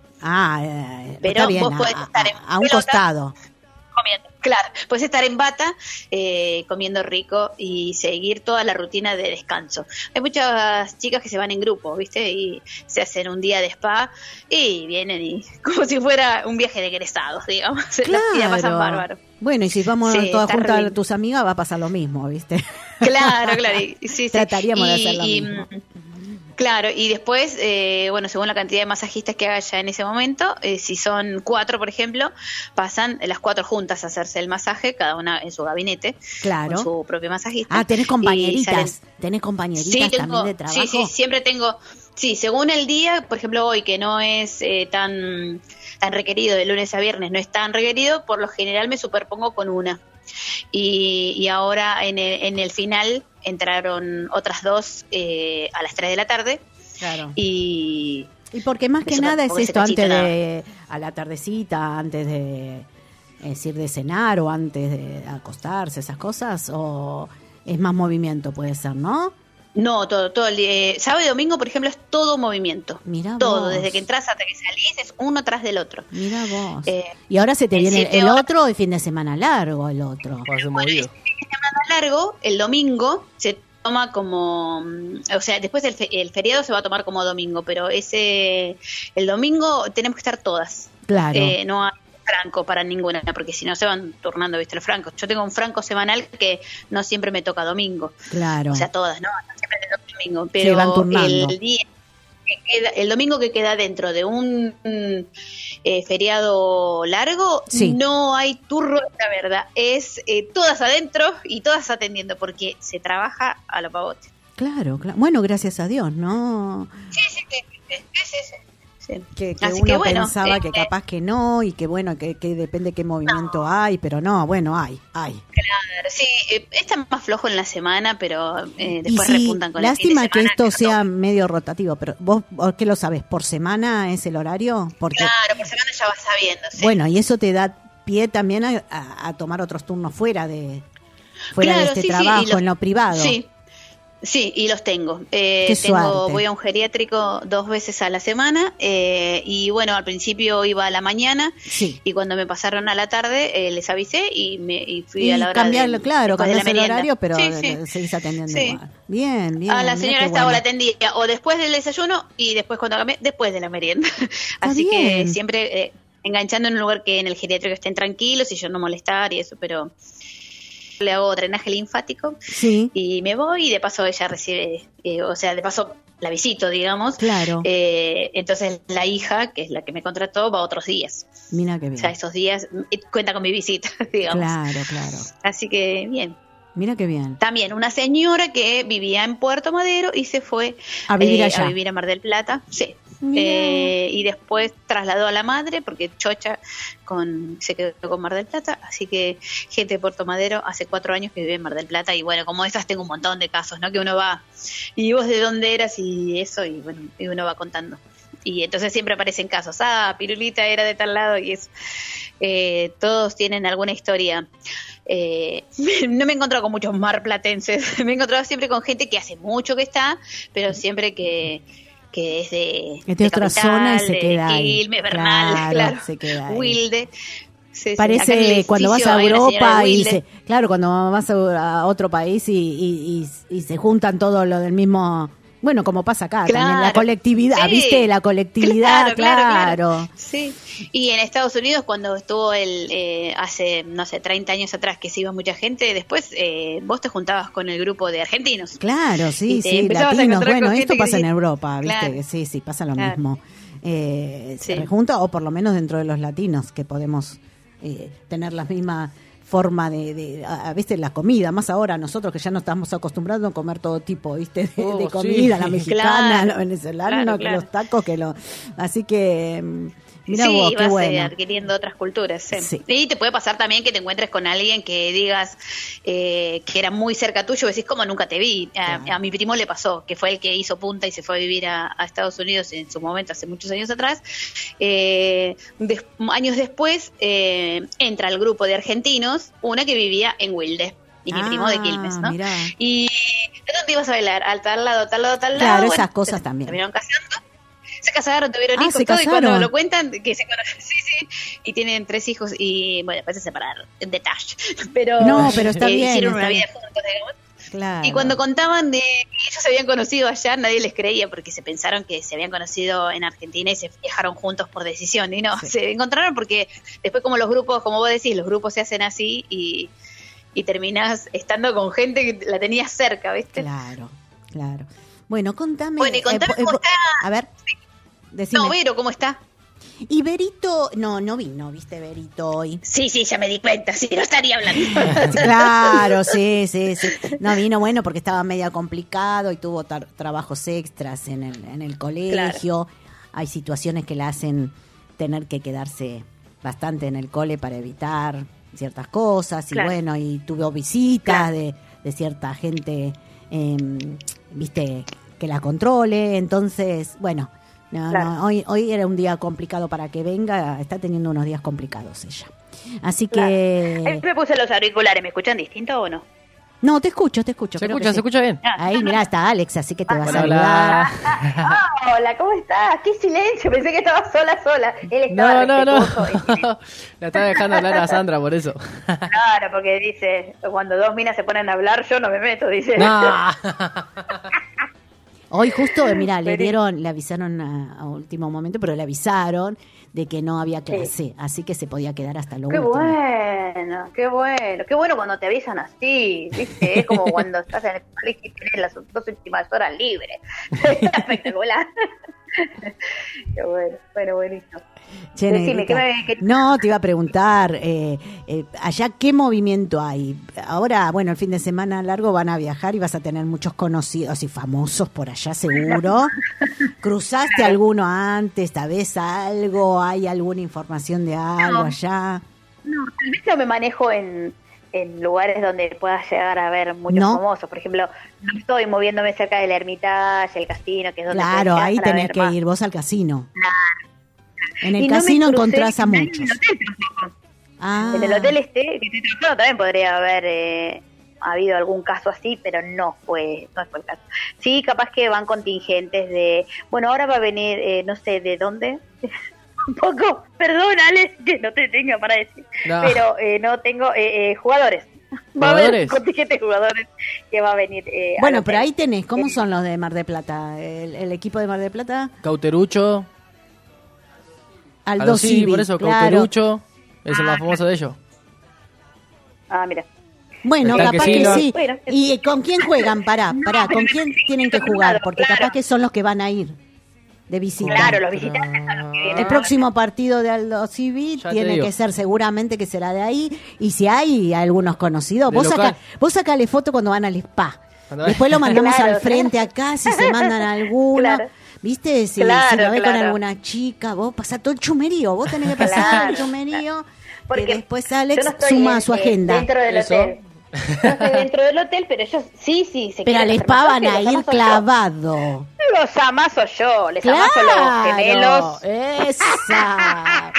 Pero está bien, vos podés estar a un costado. Comiendo. Claro, puedes estar en bata, comiendo rico y seguir toda la rutina de descanso. Hay muchas chicas que se van en grupo, ¿viste? Y se hacen un día de spa y vienen y como si fuera un viaje de egresados, digamos. Claro. Y la pasan bárbaro. Bueno, y si vamos todas juntas a tus amigas va a pasar lo mismo, ¿viste? Claro. Sí. Trataríamos de hacer lo mismo. Claro, y después, según la cantidad de masajistas que haya en ese momento, si son 4, por ejemplo, pasan las 4 juntas a hacerse el masaje, cada una en su gabinete, con su propio masajista. ¿Tenés compañeritas? ¿Tenés compañeritas también de trabajo? Sí, siempre tengo. Sí, según el día, por ejemplo, hoy que no es tan requerido, de lunes a viernes no es tan requerido, por lo general me superpongo con una. Y ahora en el final entraron otras 2 a las 3 de la tarde. Claro. Y Y porque más que Eso, nada es porque ese esto cachito antes nada. de, a la tardecita, antes de decir de cenar o antes de acostarse, esas cosas, o es más movimiento, puede ser, ¿no? No, todo el sábado y domingo, por ejemplo, es todo movimiento. Mirá todo, vos. desde que entras hasta que salís, es uno tras del otro. Mira vos. Eh, Y ahora se te en viene 7 el horas. otro, el fin de semana largo, el otro. Semana largo, el domingo se toma como, o sea, después el feriado se va a tomar como domingo, pero el domingo tenemos que estar todas. Claro. No hay franco para ninguna, porque si no se van turnando, viste, los francos. Yo tengo un franco semanal que no siempre me toca domingo. Claro. O sea, todas, ¿no? No siempre me toca domingo, Se pero van turnando. el domingo que queda dentro de un feriado largo, Sí. no hay turno, la verdad. Es todas adentro y todas atendiendo, porque se trabaja a lo pavote. Claro, claro. Bueno, gracias a Dios, ¿no? Sí. Que Así uno que bueno, pensaba que capaz que no y que bueno, que depende qué movimiento hay, pero no, bueno, hay. Claro, sí, está más flojo en la semana, pero Y después sí, repuntan con el fin de lástima que semana, esto sea medio rotativo, pero vos, ¿qué lo sabes? ¿Por semana es el horario? Porque, Claro, por semana ya vas sabiendo. Sí. bueno, y eso te da pie también a tomar otros turnos fuera de Claro, este sí, trabajo, y los- en lo privado. Sí, y los tengo. Qué suerte. Voy a un geriátrico 2 veces a la semana y bueno, al principio iba a la mañana y cuando me pasaron a la tarde les avisé y fui Y a la hora cambiarlo, claro, después de la cambias el merienda. horario, pero Sí. seguís atendiendo Sí. igual. Bien. A la mirá señora qué esta hora bueno. atendía o después del desayuno y después cuando cambié, después de la merienda. Así bien. que siempre enganchando en un lugar que en el geriátrico estén tranquilos y yo no molestar y eso, pero le hago drenaje linfático Sí. y me voy y de paso ella recibe, o sea, de paso la visito, digamos. Claro. Entonces la hija, que es la que me contrató, va otros días. Mira qué O bien. sea, esos días cuenta con mi visita, digamos. Claro. Así que bien. Mira qué bien. También una señora que vivía en Puerto Madero y se fue A vivir allá. a vivir a Mar del Plata. Sí. Mirá. Y después trasladó a la madre porque Chocha se quedó con Mar del Plata. Así que gente de Puerto Madero hace 4 años que vive en Mar del Plata. Y bueno, como esas tengo un montón de casos, ¿no? Que uno va y vos de dónde eras y eso, y bueno, y uno va contando. Y entonces siempre aparecen casos. Pirulita era de tal lado y eso. Todos tienen alguna historia. No me he encontrado con muchos marplatenses. Me he encontrado siempre con gente que hace mucho que está, pero siempre que es de otra Capital, zona y se de queda ahí. Quilmes, Bernal, claro, se queda ahí. Wilde. Sí, acá en Parece el cuando vas edificio a hay una señora Europa de y Wilde. claro, cuando vas a otro país y se juntan todo lo del mismo, bueno, como pasa acá también, la Claro. colectividad, Sí. ¿viste? La colectividad, Claro. Sí. Y en Estados Unidos, cuando estuvo hace, no sé, 30 años atrás, que se iba mucha gente, después vos te juntabas con el grupo de argentinos. Claro, sí, Y te sí, empezabas a latinos, encontrar bueno, con esto gente que pasa en decía- Europa, ¿viste? Claro. Que sí, pasa lo Claro. mismo. Se rejunta, o por lo menos dentro de los latinos, que podemos tener la misma forma viste, la comida, más ahora nosotros que ya no estamos acostumbrados a comer todo tipo, viste, de Oh, comida, sí. la mexicana, Claro, la venezolana, claro, que claro. los tacos, así que mira sí, vos, qué vas bueno. adquiriendo otras culturas. Sí. Sí. Y te puede pasar también que te encuentres con alguien que digas que era muy cerca tuyo, y decís, ¿cómo nunca te vi? A mi primo le pasó, que fue el que hizo punta y se fue a vivir a Estados Unidos en su momento, hace muchos años atrás. Años después entra al grupo de argentinos una que vivía en Wilde. Y mi primo de Quilmes, ¿no? Mirá. Y ¿de dónde ibas a bailar? Al tal lado, tal lado, tal lado. Claro, Bueno, esas cosas también. terminaron casando. Se casaron, tuvieron hijos, se todo, y cuando casaron. lo cuentan, que se conocen, sí, y tienen 3 hijos, y bueno, después se separaron, detalle. Pero, No, pero está bien, hicieron está una bien. vida juntos, digamos. Claro. Y cuando contaban de que ellos se habían conocido allá, nadie les creía, porque se pensaron que se habían conocido en Argentina y se viajaron juntos por decisión, y no, se encontraron porque después, como los grupos, como vos decís, los grupos se hacen así, y terminás estando con gente que la tenías cerca, ¿viste? Claro. Bueno, contame. Bueno, y contame cómo está. A ver, decime. No, Vero, ¿cómo está? Y Berito, no vino, ¿viste Berito hoy? Sí, ya me di cuenta, sí, no estaría hablando. Claro, sí. No vino, bueno, porque estaba medio complicado y tuvo trabajos extras en el colegio. Hay situaciones que la hacen tener que quedarse bastante en el cole para evitar ciertas cosas. Y Claro. bueno, y tuvo visitas de cierta gente, viste, que la controle. Entonces, bueno, No, Claro. no, hoy era un día complicado para que venga, está teniendo unos días complicados ella. Así Claro. que... Me puse los auriculares, ¿me escuchan distinto o no? No, te escucho. Se creo escucha, que se sí. escucha bien. Ahí, mirá, está Alex, así que te va a Hola, saludar. hola. Hola, ¿cómo estás? ¡Qué silencio! Pensé que estaba sola. Él estaba No. respetuoso. La estaba dejando hablar a Sandra por eso. Claro, porque dice, cuando dos minas se ponen a hablar, yo no me meto, dice. No. Hoy justo, mira, le avisaron a último momento, pero le avisaron de que no había clase, así que se podía quedar hasta lo Qué último. Qué bueno cuando te avisan así, ¿viste? Es como cuando estás en el colegio y tenés las 2 últimas horas libres. Espectacular. Qué bueno, buenísimo. Che, Decime, Negrita. No, te iba a preguntar, allá qué movimiento hay. Ahora, bueno, el fin de semana largo van a viajar y vas a tener muchos conocidos y famosos por allá, seguro. ¿Cruzaste alguno antes? ¿Sabés algo? ¿Hay alguna información de algo allá? No, tal vez no me manejo en lugares donde puedas llegar a ver muchos famosos. Por ejemplo, no estoy moviéndome cerca del Hermitage, el casino, que es donde Claro, puedes ahí llegar para tenés ver que más. ir vos al casino. En Y el no me casino crucé encontrás a con nadie muchos. en el hotel tampoco. Ah. En el hotel que estoy trabajando también podría haber habido algún caso así, pero no fue el caso. Sí, capaz que van contingentes de, bueno, ahora va a venir, no sé de dónde, un poco, perdón, Alex, que no te tenga para decir, No. pero no tengo jugadores. Va a haber un contingente de jugadores que va a venir. Bueno, al pero hotel. ahí tenés, ¿cómo son los de Mar del Plata? El equipo de Mar del Plata, Cauterucho. Aldo Sí, Civi, por eso, claro. Cauterucho. Es el más famoso de ellos. Ah, mira. Bueno, El capaz Tanque que Silva. sí. Bueno, ¿Y con quién juegan? Pará, ¿con quién tienen que jugar? Porque capaz que son los que van a ir de visita. Claro, los visitantes son los que vienen. El próximo partido de Aldo Civi Ya te tiene digo. que ser seguramente que será de ahí. Y si hay algunos conocidos, De vos local. sacale foto cuando van al spa. Cuando Después lo mandamos Claro, al frente acá, si se mandan alguno. Claro. ¿Viste? Si Claro, lo ves con claro. alguna chica, vos pasá todo el chumerío. Vos tenés que pasar Claro, el chumerío. Porque Que después Alex yo no estoy suma a su agenda. dentro del Eso. hotel. No estoy dentro del hotel, pero ellos sí se Pero al quieren spa hacer van a masaje, ir los amaso clavado. yo. Los amaso yo, les amaso los gemelos. Esa.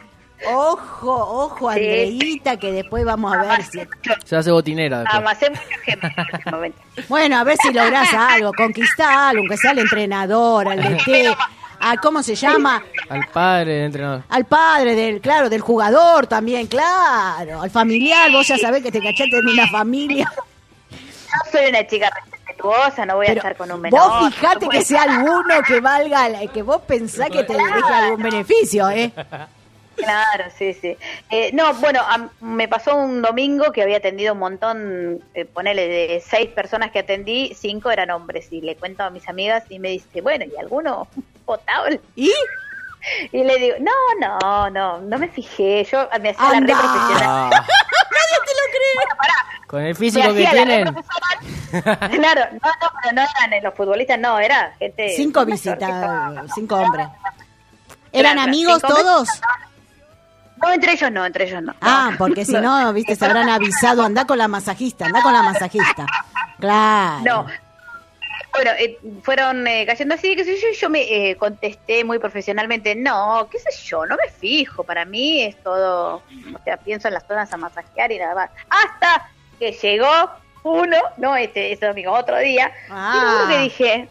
Ojo, Andreita, que después vamos a ver si... Se hace botinera después. Amasé muchos gemelos últimamente. Bueno, a ver si lográs algo, conquistá algo, aunque sea al entrenador, al DT, a ¿cómo se llama? Al padre del entrenador. Al padre del jugador también, claro, al familiar, vos ya sabés que te cachaste en una familia. Yo soy una chica respetuosa, no voy a estar con un menor. Vos fijate que sea alguno que valga, que vos pensás que te deje algún beneficio, ¿eh? Claro, sí. No, bueno, me pasó un domingo que había atendido un montón, ponele de 6 personas que atendí, 5 eran hombres, y le cuento a mis amigas y me dice, bueno, ¿y alguno potable? ¿Y? Y le digo, no me fijé, yo me hacía la re profesional. Ah, Nadie te lo cree. Bueno, pará, con el me físico que hacía la re tienen. profesional. Claro, pero no eran los futbolistas, no, era gente... 5 visitas, 5 hombres. ¿Eran Claro, amigos 5 hombres. todos? No, entre ellos no. Ah, porque si no, viste, se habrán avisado, anda con la masajista. Claro. No. Bueno, fueron cayendo así, qué sé yo, y yo me contesté muy profesionalmente, no, qué sé yo, no me fijo, para mí es todo, o sea, pienso en las zonas a masajear y nada más. Hasta que llegó uno, no ese domingo, otro día, y uno que dije,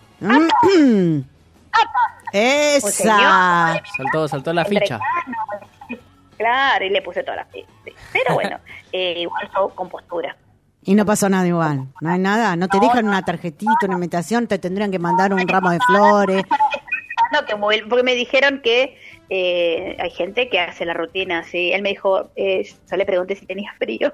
¡Esa! Saltó la ficha. claro, y le puse toda la ficha. Pero bueno, igual yo con postura. Y no pasó nada igual, no hay nada, no te dejan una tarjetita, una invitación, te tendrían que mandar un ramo de flores. No, porque me dijeron que hay gente que hace la rutina así. Él me dijo, yo le pregunté si tenía frío.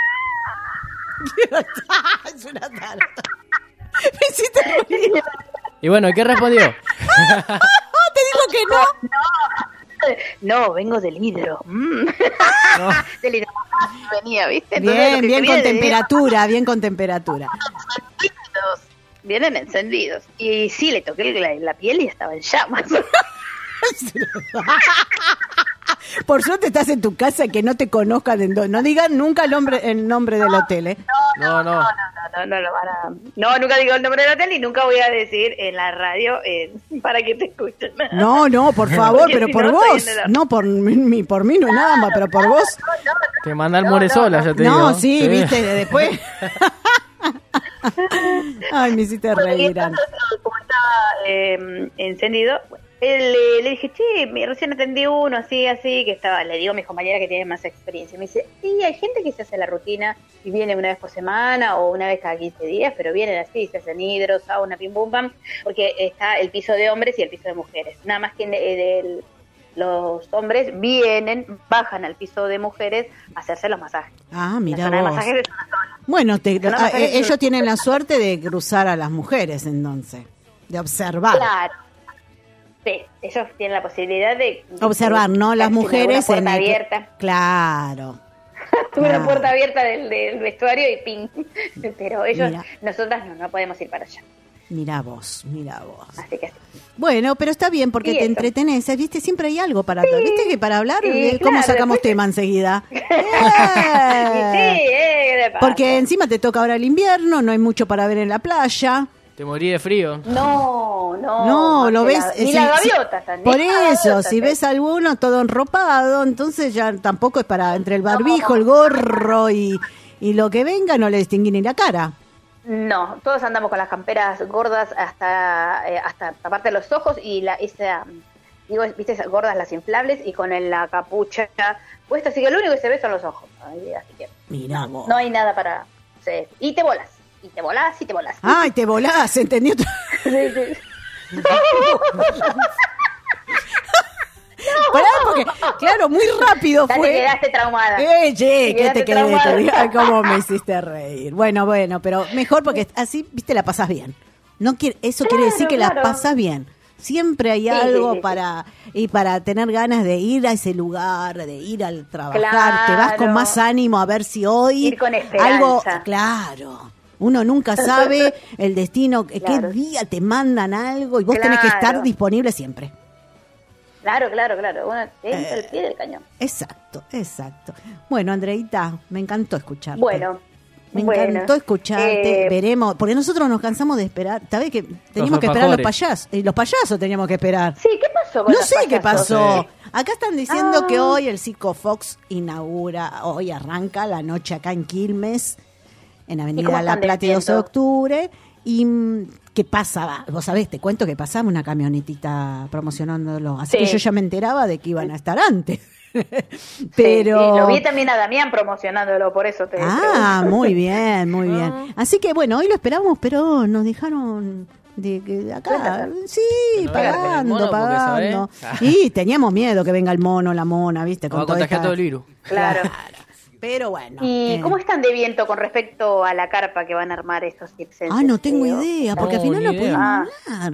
Es una tarta. Me hiciste reír. Y bueno, ¿qué respondió? Te digo que no. No, vengo del hidro. Del hidro venía, ¿viste? Bien con temperatura, Vienen encendidos. Y sí, le toqué la piel y estaba en llamas. Por suerte estás en tu casa y que no te conozcan. No digan nunca el nombre del hotel, ¿eh? No. no lo van a... No, nunca digo el nombre del hotel y nunca voy a decir en la radio para que te escuchen. No, por favor, Porque pero si por no, vos. estoy en el horno. No, por mí no es nada más, pero por vos. Te manda el Moresola, ya te digo. No, sí, viste, después. Ay, me hiciste reír. Entonces, como estaba encendido, le dije, che, recién atendí uno, así, que estaba, le digo a mis compañeras que tienen más experiencia. Me dice, sí, hay gente que se hace la rutina y viene una vez por semana o una vez cada 15 días, pero vienen así, se hacen hidro, sauna, pim pum pam, porque está el piso de hombres y el piso de mujeres. Nada más que los hombres bajan al piso de mujeres a hacerse los masajes. Ah, mira la zona de vos. masajes es una zona. Bueno, Zona de masajes ellos tienen la suerte de cruzar a las mujeres, entonces, de observar. Claro. Sí, ellos tienen la posibilidad de Observar, ¿no? Las mujeres una puerta en el... abierta. Claro. Tuve una puerta abierta del vestuario y ping. Pero ellos, Mira. nosotras no podemos ir para allá. Mira vos. Así que Bueno, pero está bien porque Y te eso. entretenés, ¿viste? Siempre hay algo para hablar. ¿Viste que para hablar, cómo claro, sacamos después- tema enseguida? ¿qué le pasa? Porque encima te toca ahora el invierno, no hay mucho para ver en la playa. Te morí de frío. No, lo ves. Ni la gaviota están, ni Por la eso, gaviota, si sí. ves alguno todo enropado, entonces ya tampoco es para entre el barbijo, el gorro y lo que venga, no le distinguí ni la cara. No, todos andamos con las camperas gordas hasta taparte los ojos y viste esas gordas, las inflables, y con la capucha puesta, así que lo único que se ve son los ojos. Así que Mirá vos. no hay nada para... sí. Y te volás. Y te volás, y te volás. Ay, te volás, ¿entendí? Pará, porque, claro, muy rápido Ya fue. te quedaste traumada. ¿Qué te traumada. quedé? Ay, cómo me hiciste reír. Bueno, pero mejor porque así, viste, la pasás bien. Eso quiere decir que la claro. pasás bien. Siempre hay algo sí. para tener ganas de ir a ese lugar, de ir al trabajar. Claro. Te vas con más ánimo a ver si hoy Ir con esperanza. algo, claro. Uno nunca sabe el destino, qué día te mandan algo y vos tenés que estar Claro. disponible siempre. Claro. Uno entra al pie del cañón. Exacto. Bueno, Andreita, me encantó escucharte. Bueno. Me encantó escucharte, veremos, porque nosotros nos cansamos de esperar, ¿sabés que teníamos que esperar a los payasos? Y los payasos teníamos que esperar. Sí, ¿qué pasó con No los sé qué payasos? pasó. Acá están diciendo Ah. que hoy el Circo Fox hoy arranca la noche acá en Quilmes, en ¿Y Avenida cómo La están Plata y 12 de diciendo? octubre. Y ¿qué pasaba? Vos sabés, te cuento que pasaba una camionetita promocionándolo. Así Sí. que yo ya me enteraba de que iban a estar antes. Sí, Pero... sí, lo vi también a Damián promocionándolo, por eso te Ah, pregunto. muy bien. Así que bueno, hoy lo esperamos, pero nos dejaron de acá. Sí, no venga con el mono pagando. porque, ¿sabés? Y teníamos miedo que venga el mono, la mona, ¿viste? Va a toda contagiar esta- todo el virus. Claro. Pero bueno. ¿Y cómo están de viento con respecto a la carpa que van a armar estos circenses? Ah, no tengo idea, porque al final no ni pudimos idea. hablar.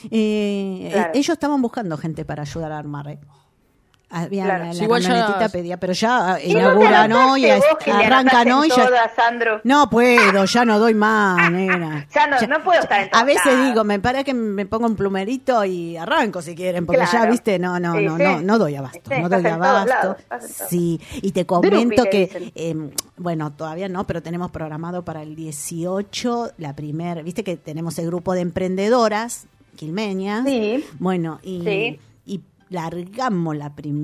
Claro. Ellos estaban buscando gente para ayudar a armar. Había Claro. la Sí, igual ya- camionetita pedía, pero ya ¿Y no te inauguran hoy, anotaste vos que le arrancan anotaste hoy. en Ya, todas, Sandro? no puedo, ya no doy más, nena. Ya no puedo estar en A todos veces lados. digo, me para que me ponga un plumerito y arranco si quieren, porque ya, Claro. viste, no doy abasto, Sí, no doy estás en todos abasto. lados, estás en todos. Sí, y te comento Drupi, le que, bueno, todavía no, pero tenemos programado para el 18, viste que tenemos el grupo de emprendedoras quilmeñas. Sí. Bueno, y largamos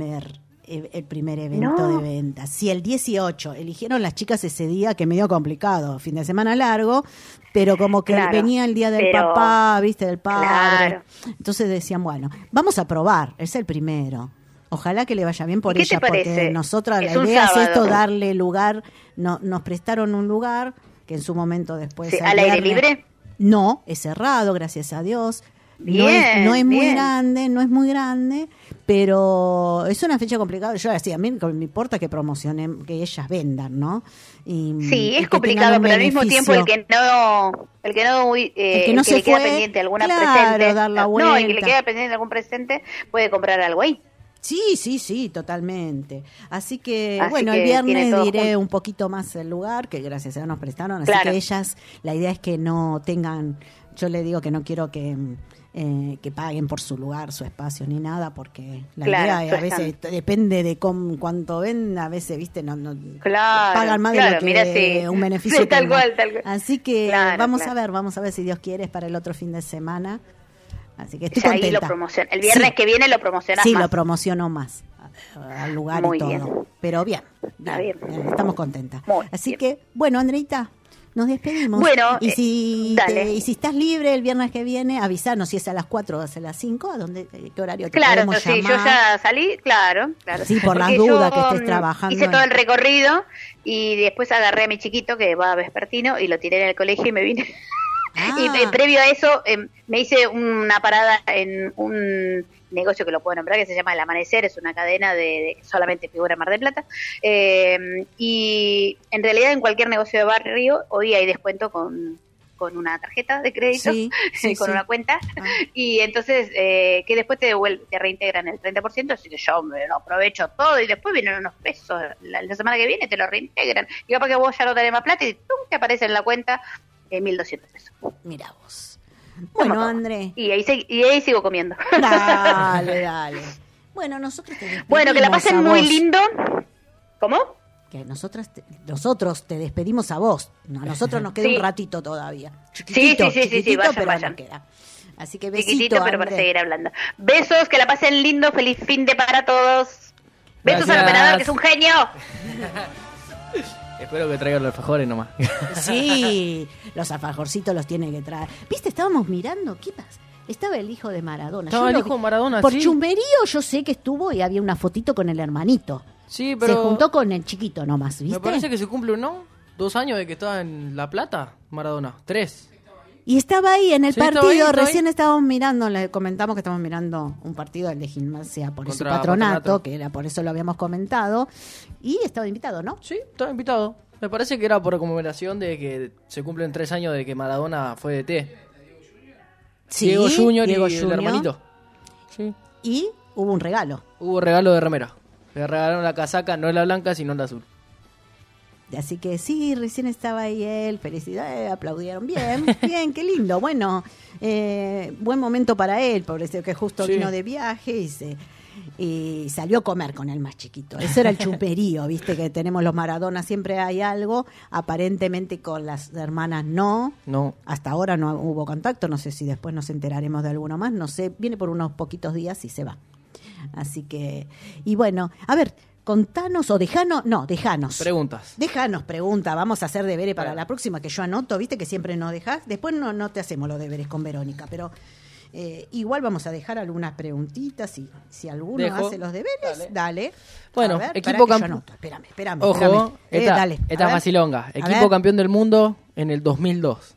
el primer evento de venta. Sí, el 18. Eligieron las chicas ese día, que medio complicado, fin de semana largo, pero como que Claro, venía el día del pero- papá, viste, del padre. Claro. Entonces decían, bueno, vamos a probar, es el primero. Ojalá que le vaya bien por ¿Y qué te ella, porque parece? nosotras Es la un idea es sábado. esto, darle lugar. Nos prestaron un lugar que en su momento después... Sí, el ¿al aire viernes- libre? No, es cerrado, gracias a Dios. Bien, no es muy bien. grande, pero es una fecha complicada. Yo decía, a mí no me importa que promocionen, que ellas vendan, ¿no? Y Sí, y es que complicado, tengan un pero al mismo tiempo beneficio. el que no se le queda fue, pendiente alguna claro, presente, dar la no, el que le vuelta. queda pendiente algún presente puede comprar algo ahí. Sí, totalmente. Así que, Así bueno, que el tiene viernes todo diré junto. un poquito más el lugar, que gracias a Dios nos prestaron. Así Claro. que ellas, la idea es que no tengan, yo le digo que no quiero que paguen por su lugar, su espacio, ni nada, porque la Claro, idea es, a cuestan. veces depende de cuánto ven, a veces, viste, no Claro, pagan más de claro, lo que mira, sí. un beneficio. Sí, que tal no. cual, tal cual. Así que Claro, vamos claro. a ver si Dios quiere, es para el otro fin de semana. Así que estoy Ya ahí contenta. lo promociona. El viernes Sí. que viene lo promocionás Sí, más. lo promociono más al lugar Muy y todo. bien. Pero bien, Está bien. estamos contentas. Muy Así bien. que, bueno, Andreita, nos despedimos. Bueno, y si dale. y si estás libre el viernes que viene, avisanos si es a las 4 o es a las 5, ¿a dónde, qué horario te Claro, podemos sí, yo llamar? ya salí, claro. Sí, por las Porque dudas yo, que estés trabajando hice en- todo el recorrido y después agarré a mi chiquito que va a vespertino y lo tiré en el colegio y me vine. Y previo a eso me hice una parada en un negocio que lo puedo nombrar, que se llama El Amanecer, es una cadena de solamente figura en Mar del Plata. Y en realidad en cualquier negocio de barrio hoy hay descuento con una tarjeta de crédito, Sí, con sí. una cuenta, y entonces que después te reintegran el 30%, así que yo me lo aprovecho todo y después vienen unos pesos, la semana que viene te lo reintegran, y capaz que vos ya no tenés más plata y ¡tum! Te aparece en la cuenta 1.200 pesos. Mira vos. Bueno, Toma, André. Y ahí sigo comiendo. Dale. Bueno, nosotros te despedimos. Bueno, que la pasen a muy vos. lindo. ¿Cómo? Que nosotros te despedimos a vos. A nosotros nos queda Sí. un ratito todavía. Sí, Chiquitito, sí, chiquitito, vayan, pero vayan. nos queda. Así que besito, Chiquitito, pero para André. seguir hablando. Besos, que la pasen lindo, feliz fin de para todos. Besos al Gracias. operador, que es un genio. Espero que traigan los alfajores nomás. Sí, los alfajorcitos los tiene que traer. ¿Viste? Estábamos mirando, ¿qué pasa? Estaba el hijo de Maradona. Estaba Yo el lo hijo vi. de Maradona, Por sí. chumberío yo sé que estuvo y había una fotito con el hermanito. Sí, pero Se juntó con el chiquito nomás, ¿viste? me parece que se cumple, ¿no? 2 años de que estaba en La Plata, Maradona. 3. Y estaba ahí en el Sí, estaba partido, ahí, estaba recién ahí. estábamos mirando, le comentamos que estábamos mirando un partido del de Gimnasia por ese Contra patronato, Patronato. que era por eso lo habíamos comentado, y estaba invitado, ¿no? Sí, estaba invitado. Me parece que era por conmemoración de que se cumplen 3 años de que Maradona fue de T. Sí, Diego Junior Diego y el Junior. hermanito. Sí. Y hubo un regalo. Hubo regalo de remera. Le regalaron la casaca, no la blanca, sino la azul. Así que sí, recién estaba ahí él, felicidades, aplaudieron bien, bien, qué lindo. Bueno, buen momento para él, por eso que justo Sí. vino de viaje y salió a comer con el más chiquito. Ese era el chuperío, viste que tenemos los Maradonas, siempre hay algo, aparentemente con las hermanas no. No. Hasta ahora no hubo contacto, no sé si después nos enteraremos de alguno más, no sé, viene por unos poquitos días y se va. Así que, y bueno, a ver, contanos o dejanos. Preguntas. Déjanos pregunta, vamos a hacer deberes para la próxima, que yo anoto, viste que siempre nos dejás. Después no te hacemos los deberes con Verónica, pero igual vamos a dejar algunas preguntitas y si alguno Dejo. hace los deberes, dale. Bueno, A ver, equipo esperá que yo campeón. anoto. Espérame. Ojo, esta, dale. esta A es ver. facilonga. A Equipo ver. campeón del mundo en el 2002.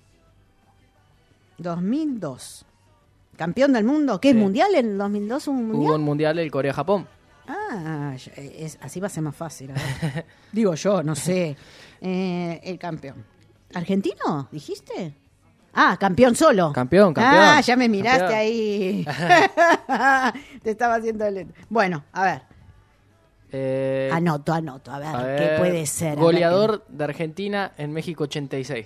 2002. Campeón del mundo. ¿Qué es Sí. mundial? ¿En el 2002 un mundial? Hubo un mundial el Corea-Japón. Ah, así va a ser más fácil. A ver. Digo yo, no sé. El campeón. ¿Argentino? ¿Dijiste? Ah, campeón solo. Campeón. Ah, ya me miraste Campeón. ahí. Te estaba haciendo el... Bueno, a ver. Anoto. A ver, ¿qué puede ser? A ver Goleador de Argentina en México 86.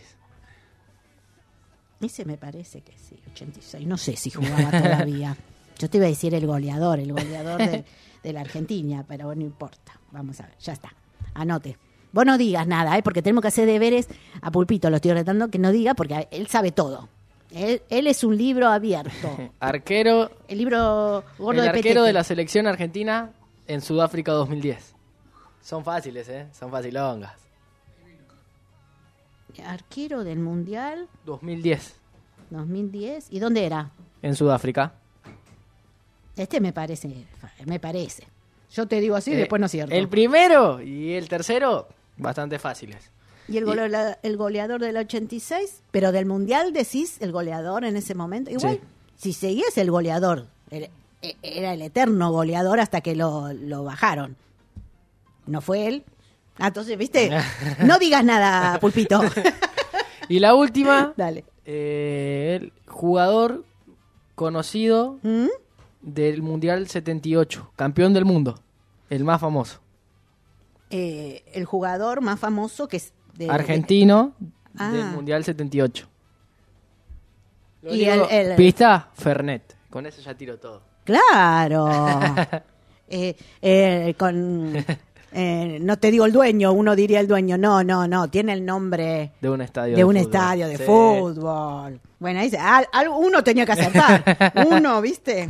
Ese me parece que sí, 86. No sé si jugaba todavía. Yo te iba a decir el goleador de la Argentina, pero bueno, no importa. Vamos a ver, ya está. Anote. Vos no digas nada, porque tenemos que hacer deberes. A Pulpito lo estoy retando que no diga, porque él sabe todo. Él es un libro abierto. Arquero. El libro gordo El de arquero Petete. de la selección argentina en Sudáfrica 2010. Son fáciles, son facilongas. Arquero del Mundial 2010 2010. ¿Y dónde era? en Sudáfrica. Este me parece. Yo te digo así y después no es cierto. El primero y el tercero, bastante fáciles. Y el goleador del 86, pero del Mundial decís el goleador en ese momento. Igual, si seguías el goleador, era el eterno goleador hasta que lo bajaron. ¿No fue él? Ah, entonces, ¿viste? No digas nada, Pulpito. Y la última, Dale. el jugador conocido del Mundial 78, campeón del mundo, el más famoso. El jugador más famoso que es argentino del Mundial 78. Y pista, Fernet. Con eso ya tiro todo. Claro. No te digo el dueño, uno diría el dueño. No, tiene el nombre de un estadio de fútbol. Bueno, ahí uno tenía que acertar. Uno, ¿viste?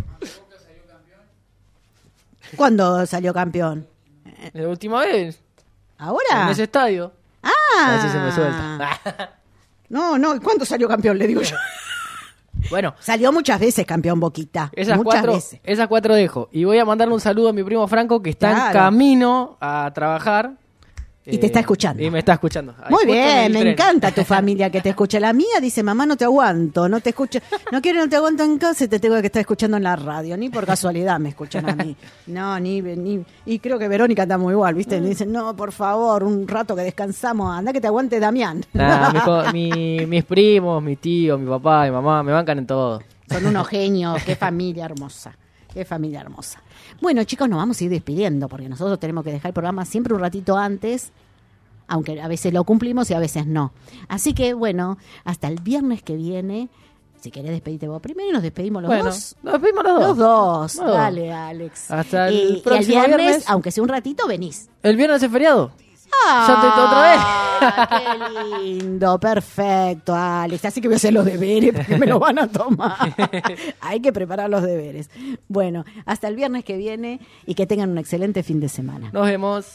¿Cuándo salió campeón? La última vez. ¿Ahora? En ese estadio. Ah. Así se me suelta. No, ¿cuándo salió campeón? Le digo yo. Bueno. Salió muchas veces campeón Boquita. Esas veces. Esas 4 dejo. Y voy a mandarle un saludo a mi primo Franco, que está en camino a trabajar. Y te está escuchando. Y me está escuchando. Muy bien, me encanta tu familia que te escucha. La mía dice, mamá, no te aguanto, no te escucho, no te aguanto en casa y te tengo que estar escuchando en la radio. Ni por casualidad me escuchan a mí. No, ni y creo que Verónica está muy igual, ¿viste? Me dicen, no, por favor, un rato que descansamos, anda que te aguante Damián. Mis primos, mi tío, mi papá, mi mamá, me bancan en todo. Son unos genios, qué familia hermosa. Qué familia hermosa. Bueno, chicos, nos vamos a ir despidiendo porque nosotros tenemos que dejar el programa siempre un ratito antes, aunque a veces lo cumplimos y a veces no. Así que, bueno, hasta el viernes que viene, si querés despedirte vos primero y nos despedimos los dos. Nos despedimos los dos. Dale, Alex. Hasta el próximo viernes, aunque sea un ratito, venís. ¿El viernes es feriado? Ya estoy otra vez. Qué lindo, perfecto, Alex. Así que voy a hacer los deberes porque me los van a tomar. Hay que preparar los deberes. Bueno, hasta el viernes que viene y que tengan un excelente fin de semana. Nos vemos.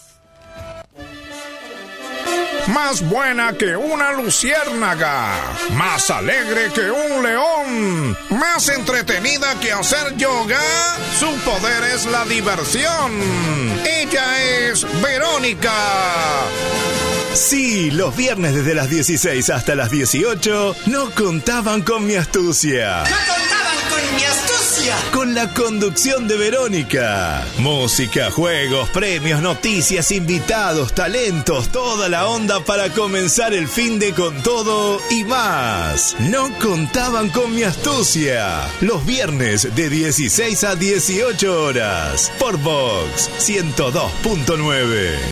Más buena que una luciérnaga, más alegre que un león, más entretenida que hacer yoga. Su poder es la diversión. Ella es Verónica. Sí, los viernes desde las 16 hasta las 18 no contaban con mi astucia. ¡No contaban con mi astucia! Con la conducción de Verónica. Música, juegos, premios, noticias, invitados, talentos, toda la onda para comenzar el fin de con todo y más. No contaban con mi astucia. Los viernes de 16 a 18 horas por Vox 102.9.